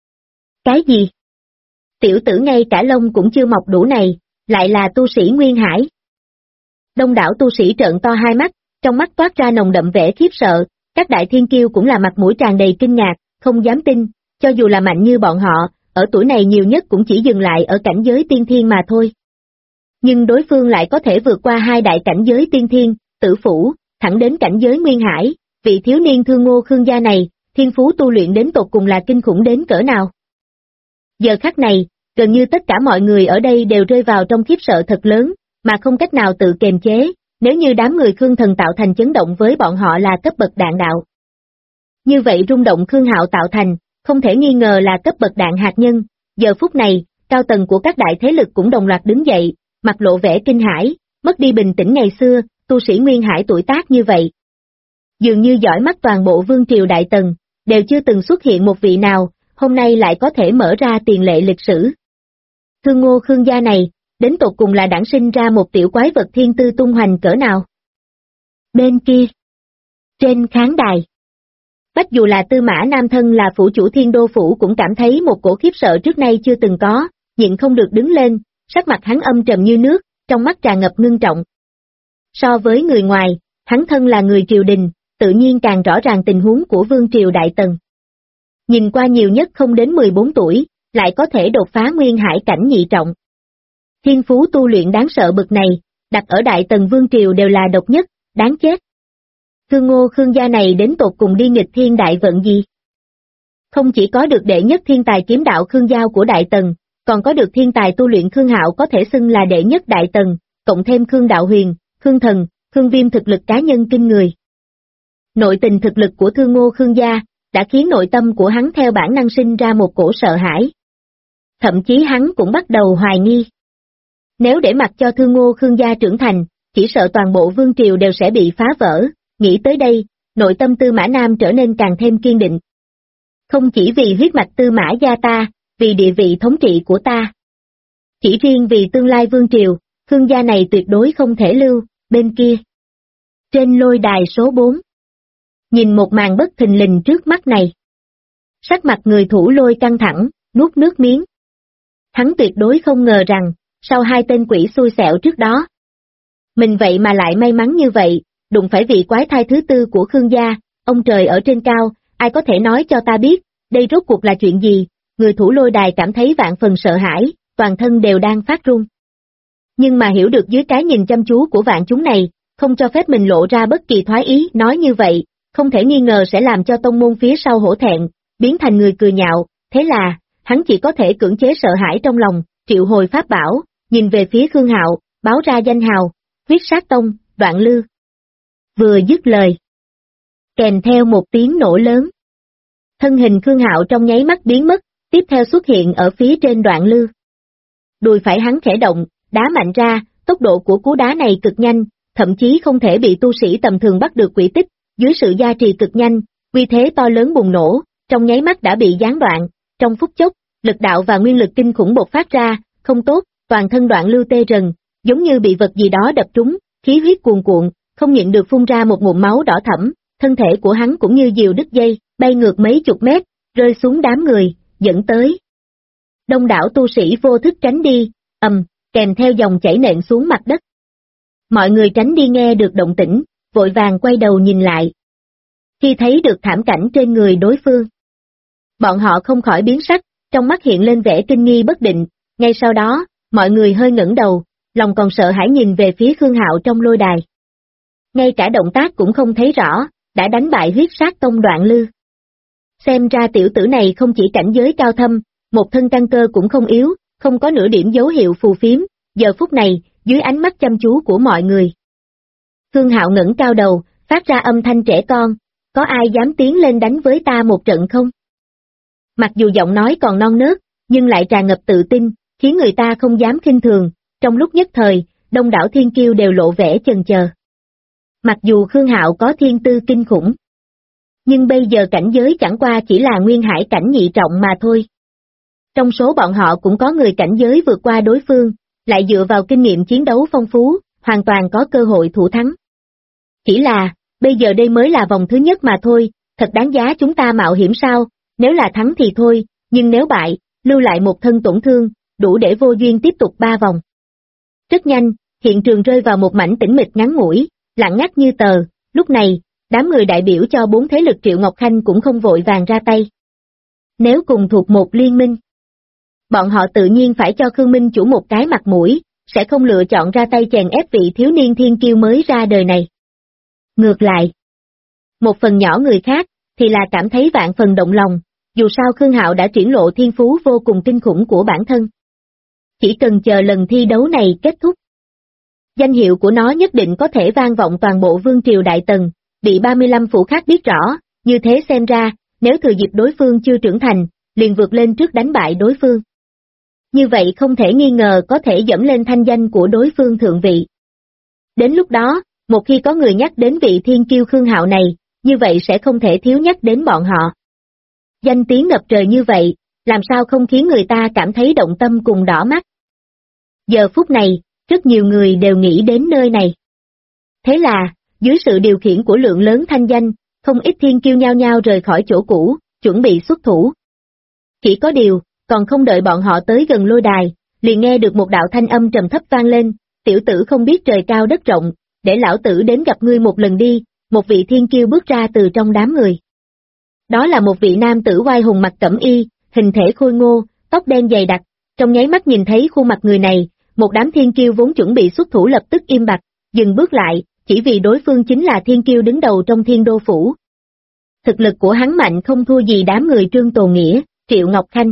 Cái gì? Tiểu tử ngay cả lông cũng chưa mọc đủ này, lại là tu sĩ Nguyên Hải. Đông đảo tu sĩ trợn to hai mắt, trong mắt toát ra nồng đậm vẻ khiếp sợ, các đại thiên kiêu cũng là mặt mũi tràn đầy kinh ngạc, không dám tin, cho dù là mạnh như bọn họ, ở tuổi này nhiều nhất cũng chỉ dừng lại ở cảnh giới tiên thiên mà thôi. Nhưng đối phương lại có thể vượt qua hai đại cảnh giới tiên thiên, tử phủ, thẳng đến cảnh giới Nguyên Hải, vị thiếu niên Thương Ngô Khương gia này, thiên phú tu luyện đến tột cùng là kinh khủng đến cỡ nào. Giờ khắc này, gần như tất cả mọi người ở đây đều rơi vào trong khiếp sợ thật lớn, mà không cách nào tự kiềm chế, nếu như đám người Khương Thần tạo thành chấn động với bọn họ là cấp bậc đạn đạo. Như vậy rung động Khương Hạo tạo thành, không thể nghi ngờ là cấp bậc đạn hạt nhân, giờ phút này, cao tầng của các đại thế lực cũng đồng loạt đứng dậy, mặt lộ vẻ kinh hãi, mất đi bình tĩnh ngày xưa, tu sĩ Nguyên Hải tuổi tác như vậy. Dường như dõi mắt toàn bộ vương triều đại tần, đều chưa từng xuất hiện một vị nào, hôm nay lại có thể mở ra tiền lệ lịch sử. Thương Ngô Khương gia này, đến tột cùng là đản sinh ra một tiểu quái vật thiên tư tung hoành cỡ nào. Bên kia, trên khán đài, bách dù là Tư Mã Nam thân là phủ chủ Thiên Đô phủ cũng cảm thấy một cổ khiếp sợ trước nay chưa từng có, nhịn không được đứng lên, sắc mặt hắn âm trầm như nước, trong mắt tràn ngập ngưng trọng. So với người ngoài, hắn thân là người triều đình, tự nhiên càng rõ ràng tình huống của vương triều đại tần. Nhìn qua nhiều nhất không đến 14 tuổi, lại có thể đột phá nguyên hải cảnh nhị trọng. Thiên phú tu luyện đáng sợ bực này, đặt ở đại tần vương triều đều là độc nhất, đáng chết. Thương Ngô Khương gia này đến tột cùng đi nghịch thiên đại vận gì? Không chỉ có được đệ nhất thiên tài kiếm đạo Khương Giao của đại tần, còn có được thiên tài tu luyện Khương Hạo có thể xưng là đệ nhất đại tần, cộng thêm Khương Đạo Huyền, Khương Thần, Khương Viêm thực lực cá nhân kinh người. Nội tình thực lực của Thương Ngô Khương gia, đã khiến nội tâm của hắn theo bản năng sinh ra một cổ sợ hãi. Thậm chí hắn cũng bắt đầu hoài nghi. Nếu để mặc cho Thương Ngô Khương gia trưởng thành, chỉ sợ toàn bộ vương triều đều sẽ bị phá vỡ, nghĩ tới đây, nội tâm Tư Mã Nam trở nên càng thêm kiên định. Không chỉ vì huyết mạch Tư Mã gia ta, vì địa vị thống trị của ta. Chỉ riêng vì tương lai vương triều, Khương gia này tuyệt đối không thể lưu, bên kia. Trên lôi đài số 4. Nhìn một màn bất thình lình trước mắt này. Sắc mặt người thủ lôi căng thẳng, nuốt nước miếng. Hắn tuyệt đối không ngờ rằng, sau hai tên quỷ xui xẻo trước đó. Mình vậy mà lại may mắn như vậy, đụng phải vị quái thai thứ tư của Khương gia, ông trời ở trên cao, ai có thể nói cho ta biết, đây rốt cuộc là chuyện gì, người thủ lôi đài cảm thấy vạn phần sợ hãi, toàn thân đều đang phát run. Nhưng mà hiểu được dưới cái nhìn chăm chú của vạn chúng này, không cho phép mình lộ ra bất kỳ thoái ý, nói như vậy, không thể nghi ngờ sẽ làm cho tông môn phía sau hổ thẹn, biến thành người cười nhạo, thế là, hắn chỉ có thể cưỡng chế sợ hãi trong lòng, triệu hồi pháp bảo, nhìn về phía Khương Hạo, báo ra danh hào, huyết sát tông, Đoạn Lư. Vừa dứt lời, kèm theo một tiếng nổ lớn. Thân hình Khương Hạo trong nháy mắt biến mất, tiếp theo xuất hiện ở phía trên Đoạn Lư. Đùi phải hắn khẽ động, đá mạnh ra, tốc độ của cú đá này cực nhanh, thậm chí không thể bị tu sĩ tầm thường bắt được quỹ tích, dưới sự gia trì cực nhanh, uy thế to lớn bùng nổ, trong nháy mắt đã bị gián đoạn, trong phút chốc, lực đạo và nguyên lực kinh khủng bộc phát ra, không tốt, toàn thân Đoạn Lư tê rần, giống như bị vật gì đó đập trúng, khí huyết cuồn cuộn, không nhịn được phun ra một ngụm máu đỏ thẫm, thân thể của hắn cũng như diều đứt dây, bay ngược mấy chục mét, rơi xuống đám người, dẫn tới. Đông đảo tu sĩ vô thức tránh đi, kèm theo dòng chảy nện xuống mặt đất. Mọi người tránh đi nghe được động tĩnh, vội vàng quay đầu nhìn lại. Khi thấy được thảm cảnh trên người đối phương, Bọn họ không khỏi biến sắc, trong mắt hiện lên vẻ kinh nghi bất định, ngay sau đó, mọi người hơi ngẩng đầu, lòng còn sợ hãi nhìn về phía Khương Hạo trong lôi đài. Ngay cả động tác cũng không thấy rõ, đã đánh bại huyết sát tông Đoạn Lư. Xem ra tiểu tử này không chỉ cảnh giới cao thâm, một thân căn cơ cũng không yếu, không có nửa điểm dấu hiệu phù phiếm, giờ phút này, dưới ánh mắt chăm chú của mọi người. Khương Hạo ngẩng cao đầu, phát ra âm thanh trẻ con, có ai dám tiến lên đánh với ta một trận không? Mặc dù giọng nói còn non nớt, nhưng lại tràn ngập tự tin, khiến người ta không dám khinh thường, trong lúc nhất thời, đông đảo thiên kiêu đều lộ vẻ chần chờ. Mặc dù Khương Hạo có thiên tư kinh khủng, nhưng bây giờ cảnh giới chẳng qua chỉ là nguyên hải cảnh nhị trọng mà thôi. Trong số bọn họ cũng có người cảnh giới vượt qua đối phương, lại dựa vào kinh nghiệm chiến đấu phong phú, hoàn toàn có cơ hội thủ thắng. Chỉ là, bây giờ đây mới là vòng thứ nhất mà thôi, thật đáng giá chúng ta mạo hiểm sao, nếu là thắng thì thôi, nhưng nếu bại, lưu lại một thân tổn thương, đủ để vô duyên tiếp tục 3 vòng. Rất nhanh, hiện trường rơi vào một mảnh tĩnh mịch ngắn ngủi, lặng ngắt như tờ, lúc này, đám người đại biểu cho 4 thế lực Triệu Ngọc Khanh cũng không vội vàng ra tay. Nếu cùng thuộc một liên minh, bọn họ tự nhiên phải cho Khương Minh Chủ một cái mặt mũi, sẽ không lựa chọn ra tay chèn ép vị thiếu niên thiên kiêu mới ra đời này. Ngược lại, một phần nhỏ người khác, thì là cảm thấy vạn phần động lòng, dù sao Khương Hạo đã triển lộ thiên phú vô cùng kinh khủng của bản thân. Chỉ cần chờ lần thi đấu này kết thúc, danh hiệu của nó nhất định có thể vang vọng toàn bộ vương triều Đại Tần, bị 35 phủ khác biết rõ, như thế xem ra, nếu thừa dịp đối phương chưa trưởng thành, liền vượt lên trước đánh bại đối phương. Như vậy không thể nghi ngờ có thể dẫm lên thanh danh của đối phương thượng vị. Đến lúc đó, một khi có người nhắc đến vị thiên kiêu Khương Hạo này, như vậy sẽ không thể thiếu nhắc đến bọn họ. Danh tiếng ngập trời như vậy, làm sao không khiến người ta cảm thấy động tâm cùng đỏ mắt. Giờ phút này, rất nhiều người đều nghĩ đến nơi này. Thế là, dưới sự điều khiển của lượng lớn thanh danh, không ít thiên kiêu nhao nhao rời khỏi chỗ cũ, chuẩn bị xuất thủ. Chỉ có điều, còn không đợi bọn họ tới gần lôi đài, liền nghe được một đạo thanh âm trầm thấp vang lên, tiểu tử không biết trời cao đất rộng, để lão tử đến gặp ngươi một lần đi, một vị thiên kiêu bước ra từ trong đám người. Đó là một vị nam tử oai hùng mặc cẩm y, hình thể khôi ngô, tóc đen dày đặc, trong nháy mắt nhìn thấy khuôn mặt người này, một đám thiên kiêu vốn chuẩn bị xuất thủ lập tức im bặt, dừng bước lại, chỉ vì đối phương chính là thiên kiêu đứng đầu trong Thiên Đô Phủ. Thực lực của hắn mạnh không thua gì đám người Trương Tồn Nghĩa, Triệu Ngọc Khanh.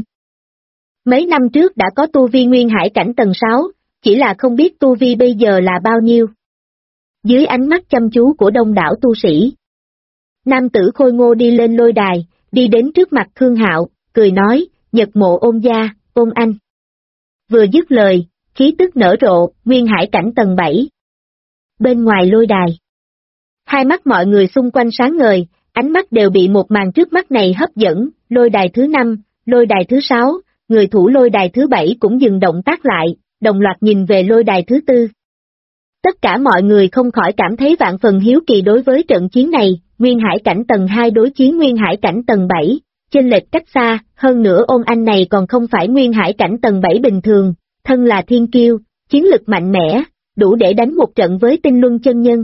Mấy năm trước đã có tu vi nguyên hải cảnh tầng 6, chỉ là không biết tu vi bây giờ là bao nhiêu. Dưới ánh mắt chăm chú của đông đảo tu sĩ, nam tử khôi ngô đi lên lôi đài, đi đến trước mặt Khương Hạo, cười nói, Nhật Mộ Ôn gia, Ôn anh. Vừa dứt lời, khí tức nở rộ, nguyên hải cảnh tầng 7. Bên ngoài lôi đài, hai mắt mọi người xung quanh sáng ngời, ánh mắt đều bị một màn trước mắt này hấp dẫn, lôi đài thứ 5, lôi đài thứ 6, người thủ lôi đài thứ 7 cũng dừng động tác lại, đồng loạt nhìn về lôi đài thứ 4. Tất cả mọi người không khỏi cảm thấy vạn phần hiếu kỳ đối với trận chiến này, nguyên hải cảnh tầng 2 đối chiến nguyên hải cảnh tầng 7, chênh lệch cách xa, hơn nữa Ôn anh này còn không phải nguyên hải cảnh tầng 7 bình thường, thân là thiên kiêu, chiến lực mạnh mẽ, đủ để đánh một trận với Tinh Luân chân nhân.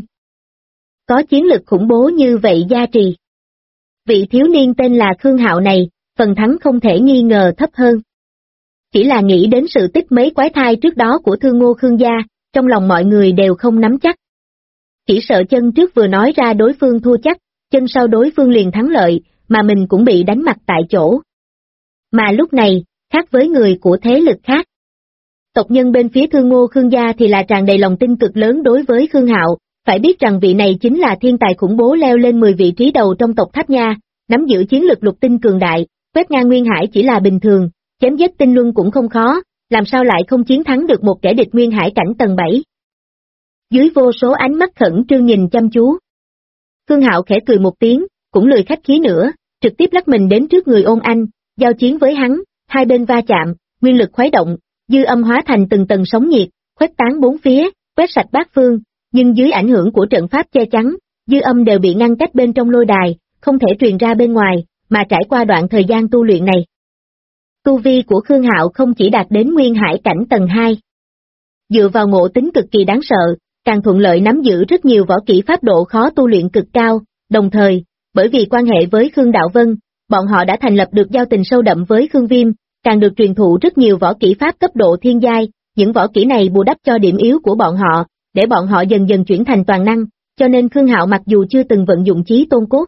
Có chiến lực khủng bố như vậy gia trì. Vị thiếu niên tên là Khương Hạo này, phần thắng không thể nghi ngờ thấp hơn. Chỉ là nghĩ đến sự tích mấy quái thai trước đó của Thương Ngô Khương gia, trong lòng mọi người đều không nắm chắc. Chỉ sợ chân trước vừa nói ra đối phương thua chắc, chân sau đối phương liền thắng lợi, mà mình cũng bị đánh mặt tại chỗ. Mà lúc này, khác với người của thế lực khác. Tộc nhân bên phía Thương Ngô Khương gia thì là tràn đầy lòng tin cực lớn đối với Khương Hạo, phải biết rằng vị này chính là thiên tài khủng bố leo lên 10 vị trí đầu trong tộc Tháp Nha, nắm giữ chiến lực lục tinh cường đại, quét ngang Nguyên Hải chỉ là bình thường, chém giết Tinh Luân cũng không khó, làm sao lại không chiến thắng được một kẻ địch Nguyên Hải cảnh tầng 7. Dưới vô số ánh mắt khẩn trương nhìn chăm chú, Khương Hạo khẽ cười một tiếng, cũng lười khách khí nữa, trực tiếp lắc mình đến trước người Ôn anh, giao chiến với hắn, hai bên va chạm, nguyên lực khuấy động, dư âm hóa thành từng tầng sóng nhiệt, khuếch tán bốn phía, quét sạch bát phương, nhưng dưới ảnh hưởng của trận pháp che chắn, dư âm đều bị ngăn cách bên trong lôi đài, không thể truyền ra bên ngoài, mà trải qua đoạn thời gian tu luyện này. Tu vi của Khương Hạo không chỉ đạt đến nguyên hải cảnh tầng 2. Dựa vào ngộ tính cực kỳ đáng sợ, càng thuận lợi nắm giữ rất nhiều võ kỹ pháp độ khó tu luyện cực cao, đồng thời, bởi vì quan hệ với Khương Đạo Vân, bọn họ đã thành lập được giao tình sâu đậm với Khương Viêm, càng được truyền thụ rất nhiều võ kỹ pháp cấp độ thiên giai, những võ kỹ này bù đắp cho điểm yếu của bọn họ, để bọn họ dần dần chuyển thành toàn năng, cho nên Khương Hạo mặc dù chưa từng vận dụng chí tôn cốt,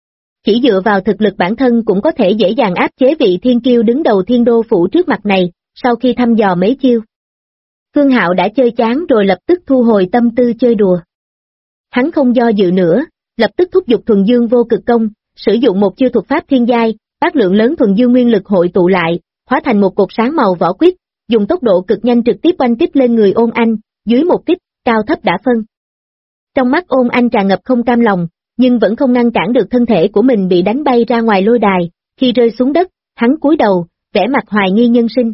chỉ dựa vào thực lực bản thân cũng có thể dễ dàng áp chế vị thiên kiêu đứng đầu thiên đô phủ trước mặt này, sau khi thăm dò mấy chiêu. Khương Hạo đã chơi chán rồi lập tức thu hồi tâm tư chơi đùa. Hắn không do dự nữa, lập tức thúc giục thuần dương vô cực công, sử dụng một chiêu thuật pháp thiên giai, bác lượng lớn thuần dương nguyên lực hội tụ lại, hóa thành một cột sáng màu vỏ quýt, dùng tốc độ cực nhanh trực tiếp oanh kích lên người Ôn Anh, dưới một kích, cao thấp đã phân. Trong mắt Ôn Anh tràn ngập không cam lòng, nhưng vẫn không ngăn cản được thân thể của mình bị đánh bay ra ngoài lôi đài, khi rơi xuống đất, hắn cúi đầu, vẻ mặt hoài nghi nhân sinh.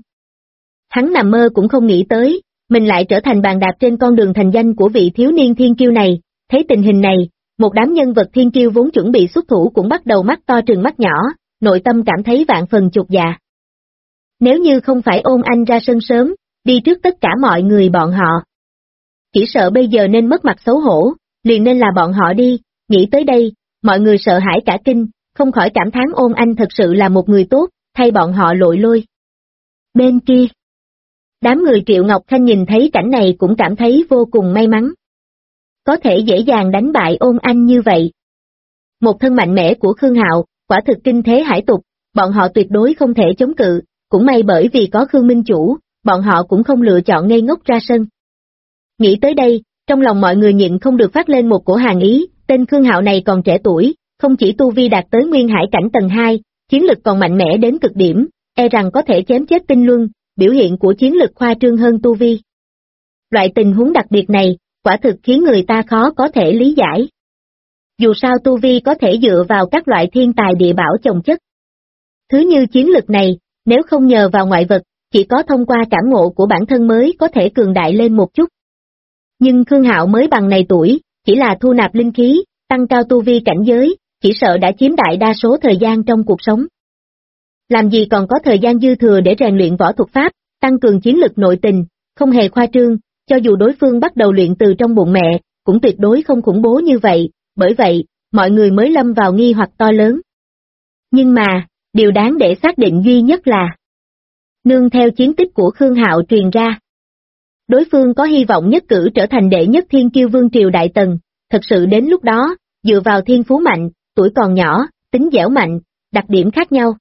Hắn nằm mơ cũng không nghĩ tới, mình lại trở thành bàn đạp trên con đường thành danh của vị thiếu niên thiên kiêu này, thấy tình hình này, một đám nhân vật thiên kiêu vốn chuẩn bị xuất thủ cũng bắt đầu mắt to trừng mắt nhỏ, nội tâm cảm thấy vạn phần chột dạ. Nếu như không phải Ôn Anh ra sân sớm, đi trước tất cả mọi người bọn họ, chỉ sợ bây giờ nên mất mặt xấu hổ, liền nên là bọn họ đi, nghĩ tới đây, mọi người sợ hãi cả kinh, không khỏi cảm thán Ôn Anh thật sự là một người tốt, thay bọn họ lội lôi. Bên kia, đám người Triệu Ngọc Khanh nhìn thấy cảnh này cũng cảm thấy vô cùng may mắn. Có thể dễ dàng đánh bại Ôn Anh như vậy. Một thân mạnh mẽ của Khương Hạo, quả thực kinh thế hải tục, bọn họ tuyệt đối không thể chống cự, cũng may bởi vì có Khương Minh Chủ, bọn họ cũng không lựa chọn ngây ngốc ra sân. Nghĩ tới đây, trong lòng mọi người nhịn không được phát lên một cổ hàn ý, tên Khương Hạo này còn trẻ tuổi, không chỉ tu vi đạt tới Nguyên Hải cảnh tầng 2, chiến lực còn mạnh mẽ đến cực điểm, e rằng có thể chém chết tinh luân, biểu hiện của chiến lực khoa trương hơn tu vi. Loại tình huống đặc biệt này, quả thực khiến người ta khó có thể lý giải. Dù sao tu vi có thể dựa vào các loại thiên tài địa bảo chồng chất. Thứ như chiến lực này, nếu không nhờ vào ngoại vật, chỉ có thông qua cảm ngộ của bản thân mới có thể cường đại lên một chút. Nhưng Khương Hạo mới bằng này tuổi, chỉ là thu nạp linh khí, tăng cao tu vi cảnh giới, chỉ sợ đã chiếm đại đa số thời gian trong cuộc sống. Làm gì còn có thời gian dư thừa để rèn luyện võ thuật pháp, tăng cường chiến lực nội tình, không hề khoa trương, cho dù đối phương bắt đầu luyện từ trong bụng mẹ, cũng tuyệt đối không khủng bố như vậy, bởi vậy, mọi người mới lâm vào nghi hoặc to lớn. Nhưng mà, điều đáng để xác định duy nhất là, nương theo chiến tích của Khương Hạo truyền ra, đối phương có hy vọng nhất cử trở thành đệ nhất thiên kiêu vương triều đại tần, thật sự đến lúc đó, dựa vào thiên phú mạnh, tuổi còn nhỏ, tính dẻo mạnh, đặc điểm khác nhau,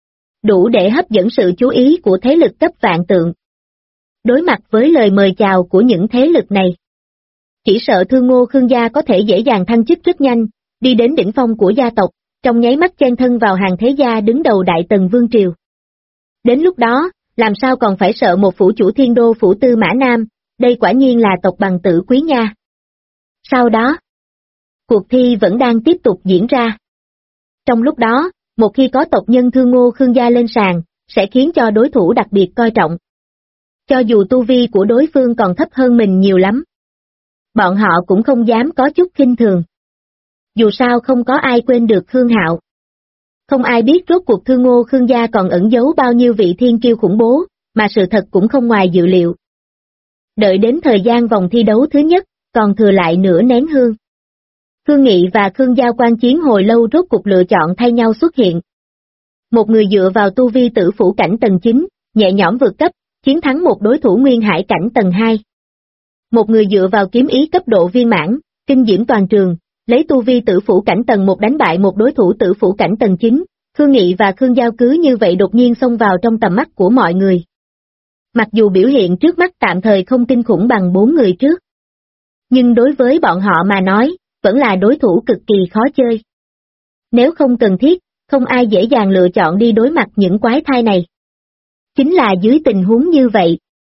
đủ để hấp dẫn sự chú ý của thế lực cấp vạn tượng. Đối mặt với lời mời chào của những thế lực này, chỉ sợ Thương Ngô Khương gia có thể dễ dàng thăng chức rất nhanh, đi đến đỉnh phong của gia tộc, trong nháy mắt chen thân vào hàng thế gia đứng đầu đại tần vương triều. Đến lúc đó, làm sao còn phải sợ một phủ chủ thiên đô phủ Tư Mã Nam, đây quả nhiên là tộc bằng tử quý nha. Sau đó, cuộc thi vẫn đang tiếp tục diễn ra. Trong lúc đó, một khi có tộc nhân Thương Ngô Khương gia lên sàn, sẽ khiến cho đối thủ đặc biệt coi trọng. Cho dù tu vi của đối phương còn thấp hơn mình nhiều lắm, bọn họ cũng không dám có chút khinh thường. Dù sao không có ai quên được Khương Hạo. Không ai biết rốt cuộc Thương Ngô Khương gia còn ẩn giấu bao nhiêu vị thiên kiêu khủng bố, mà sự thật cũng không ngoài dự liệu. Đợi đến thời gian vòng thi đấu thứ nhất, còn thừa lại nửa nén hương. Khương Nghị và Khương Giao quan chiến hồi lâu rốt cuộc lựa chọn thay nhau xuất hiện. Một người dựa vào tu vi tử phủ cảnh tầng 9, nhẹ nhõm vượt cấp, chiến thắng một đối thủ Nguyên Hải cảnh tầng 2. Một người dựa vào kiếm ý cấp độ viên mãn, kinh diễm toàn trường, lấy tu vi tử phủ cảnh tầng 1 đánh bại một đối thủ tử phủ cảnh tầng 9, Khương Nghị và Khương Giao cứ như vậy đột nhiên xông vào trong tầm mắt của mọi người. Mặc dù biểu hiện trước mắt tạm thời không kinh khủng bằng 4 người trước, nhưng đối với bọn họ mà nói, vẫn là đối thủ cực kỳ khó chơi. Nếu không cần thiết, không ai dễ dàng lựa chọn đi đối mặt những quái thai này. Chính là dưới tình huống như vậy.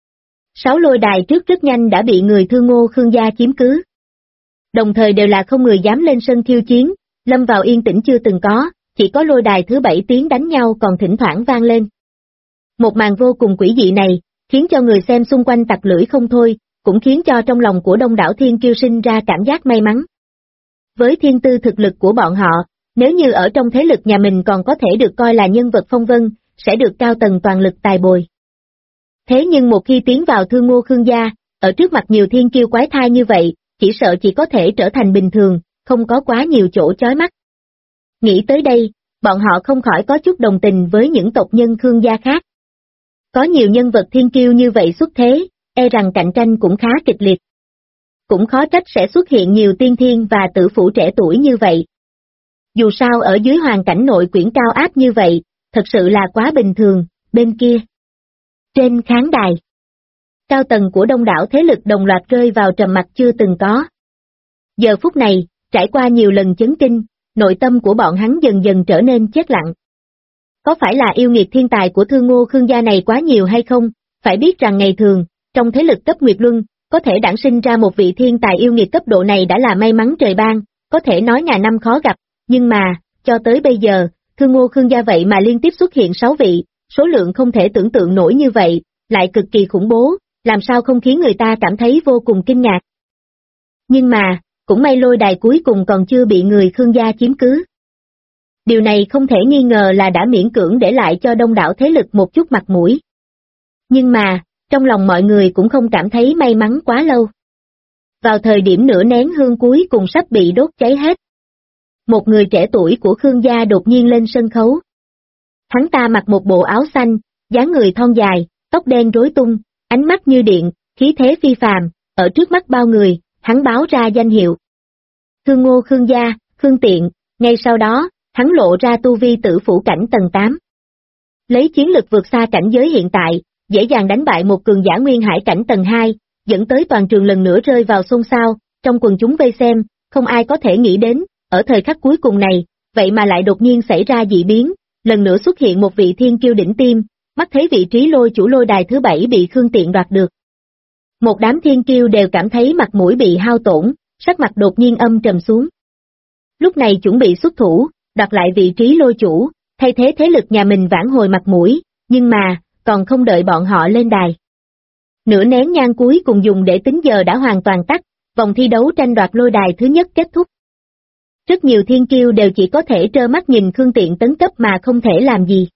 6 lôi đài trước rất nhanh đã bị người Thương Ngô Khương gia chiếm cứ. Đồng thời đều là không người dám lên sân khiêu chiến, lâm vào yên tĩnh chưa từng có, chỉ có lôi đài thứ 7 tiếng đánh nhau còn thỉnh thoảng vang lên. Một màn vô cùng quỷ dị này, khiến cho người xem xung quanh tặc lưỡi không thôi, cũng khiến cho trong lòng của đông đảo thiên kiêu sinh ra cảm giác may mắn. Với thiên tư thực lực của bọn họ, nếu như ở trong thế lực nhà mình còn có thể được coi là nhân vật phong vân, sẽ được cao tầng toàn lực tài bồi. Thế nhưng một khi tiến vào Thương Ngô Khương gia, ở trước mặt nhiều thiên kiêu quái thai như vậy, chỉ sợ chỉ có thể trở thành bình thường, không có quá nhiều chỗ chói mắt. Nghĩ tới đây, bọn họ không khỏi có chút đồng tình với những tộc nhân Khương gia khác. Có nhiều nhân vật thiên kiêu như vậy xuất thế, e rằng cạnh tranh cũng khá kịch liệt. Cũng khó trách sẽ xuất hiện nhiều tiên thiên và tử phủ trẻ tuổi như vậy. Dù sao ở dưới hoàn cảnh nội quyển cao áp như vậy, thật sự là quá bình thường. Bên kia, trên khán đài, cao tầng của đông đảo thế lực đồng loạt rơi vào trầm mặc chưa từng có. Giờ phút này, trải qua nhiều lần chấn kinh, nội tâm của bọn hắn dần dần trở nên chết lặng. Có phải là yêu nghiệt thiên tài của Thương Ngô Khương gia này quá nhiều hay không? Phải biết rằng ngày thường, trong thế lực cấp Nguyệt Luân, có thể đản sinh ra một vị thiên tài yêu nghiệt cấp độ này đã là may mắn trời ban, có thể nói ngàn năm khó gặp, nhưng mà, cho tới bây giờ, Thương Ngô Khương gia vậy mà liên tiếp xuất hiện 6 vị, số lượng không thể tưởng tượng nổi như vậy, lại cực kỳ khủng bố, làm sao không khiến người ta cảm thấy vô cùng kinh ngạc. Nhưng mà, cũng may lôi đài cuối cùng còn chưa bị người Khương gia chiếm cứ. Điều này không thể nghi ngờ là đã miễn cưỡng để lại cho đông đảo thế lực một chút mặt mũi. Nhưng mà, trong lòng mọi người cũng không cảm thấy may mắn quá lâu. Vào thời điểm nửa nén hương cuối cùng sắp bị đốt cháy hết. Một người trẻ tuổi của Khương gia đột nhiên lên sân khấu. Hắn ta mặc một bộ áo xanh, dáng người thon dài, tóc đen rối tung, ánh mắt như điện, khí thế phi phàm, ở trước mắt bao người, hắn báo ra danh hiệu. Thương Ngô Khương gia, Khương Tiện, ngay sau đó, hắn lộ ra tu vi tử phủ cảnh tầng 8. Lấy chiến lực vượt xa cảnh giới hiện tại, dễ dàng đánh bại một cường giả nguyên hải cảnh tầng 2, dẫn tới toàn trường lần nữa rơi vào xôn xao, trong quần chúng vây xem, không ai có thể nghĩ đến, ở thời khắc cuối cùng này, vậy mà lại đột nhiên xảy ra dị biến, lần nữa xuất hiện một vị thiên kiêu đỉnh tiêm, mắt thấy vị trí lôi chủ lôi đài thứ 7 bị Khương Tiện đoạt được. Một đám thiên kiêu đều cảm thấy mặt mũi bị hao tổn, sắc mặt đột nhiên âm trầm xuống. Lúc này chuẩn bị xuất thủ, đoạt lại vị trí lôi chủ, thay thế thế lực nhà mình vãn hồi mặt mũi, nhưng mà, còn không đợi bọn họ lên đài. Nửa nén nhang cuối cùng dùng để tính giờ đã hoàn toàn tắt, vòng thi đấu tranh đoạt lôi đài thứ nhất kết thúc. Rất nhiều thiên kiêu đều chỉ có thể trơ mắt nhìn Khương Tiện tấn cấp mà không thể làm gì.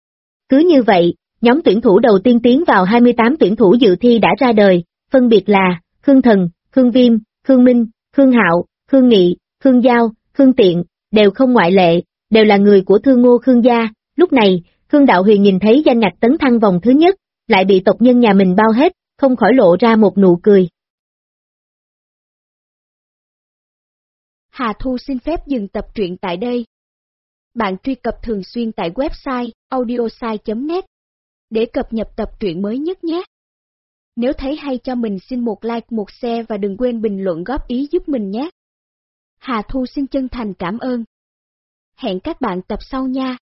Cứ như vậy, nhóm tuyển thủ đầu tiên tiến vào 28 tuyển thủ dự thi đã ra đời, phân biệt là Khương Thần, Khương Viêm, Khương Minh, Khương Hạo, Khương Nghị, Khương Giao, Khương Tiện, đều không ngoại lệ, đều là người của Thương Ngô Khương gia. Lúc này, Khương Đạo Huyền nhìn thấy danh ngạch tấn thăng vòng thứ nhất, lại bị tộc nhân nhà mình bao hết, không khỏi lộ ra một nụ cười. Hà Thu xin phép dừng tập truyện tại đây. Bạn truy cập thường xuyên tại website audiosai.net để cập nhật tập truyện mới nhất nhé. Nếu thấy hay cho mình xin một like, một share và đừng quên bình luận góp ý giúp mình nhé. Hà Thu xin chân thành cảm ơn. Hẹn các bạn tập sau nha.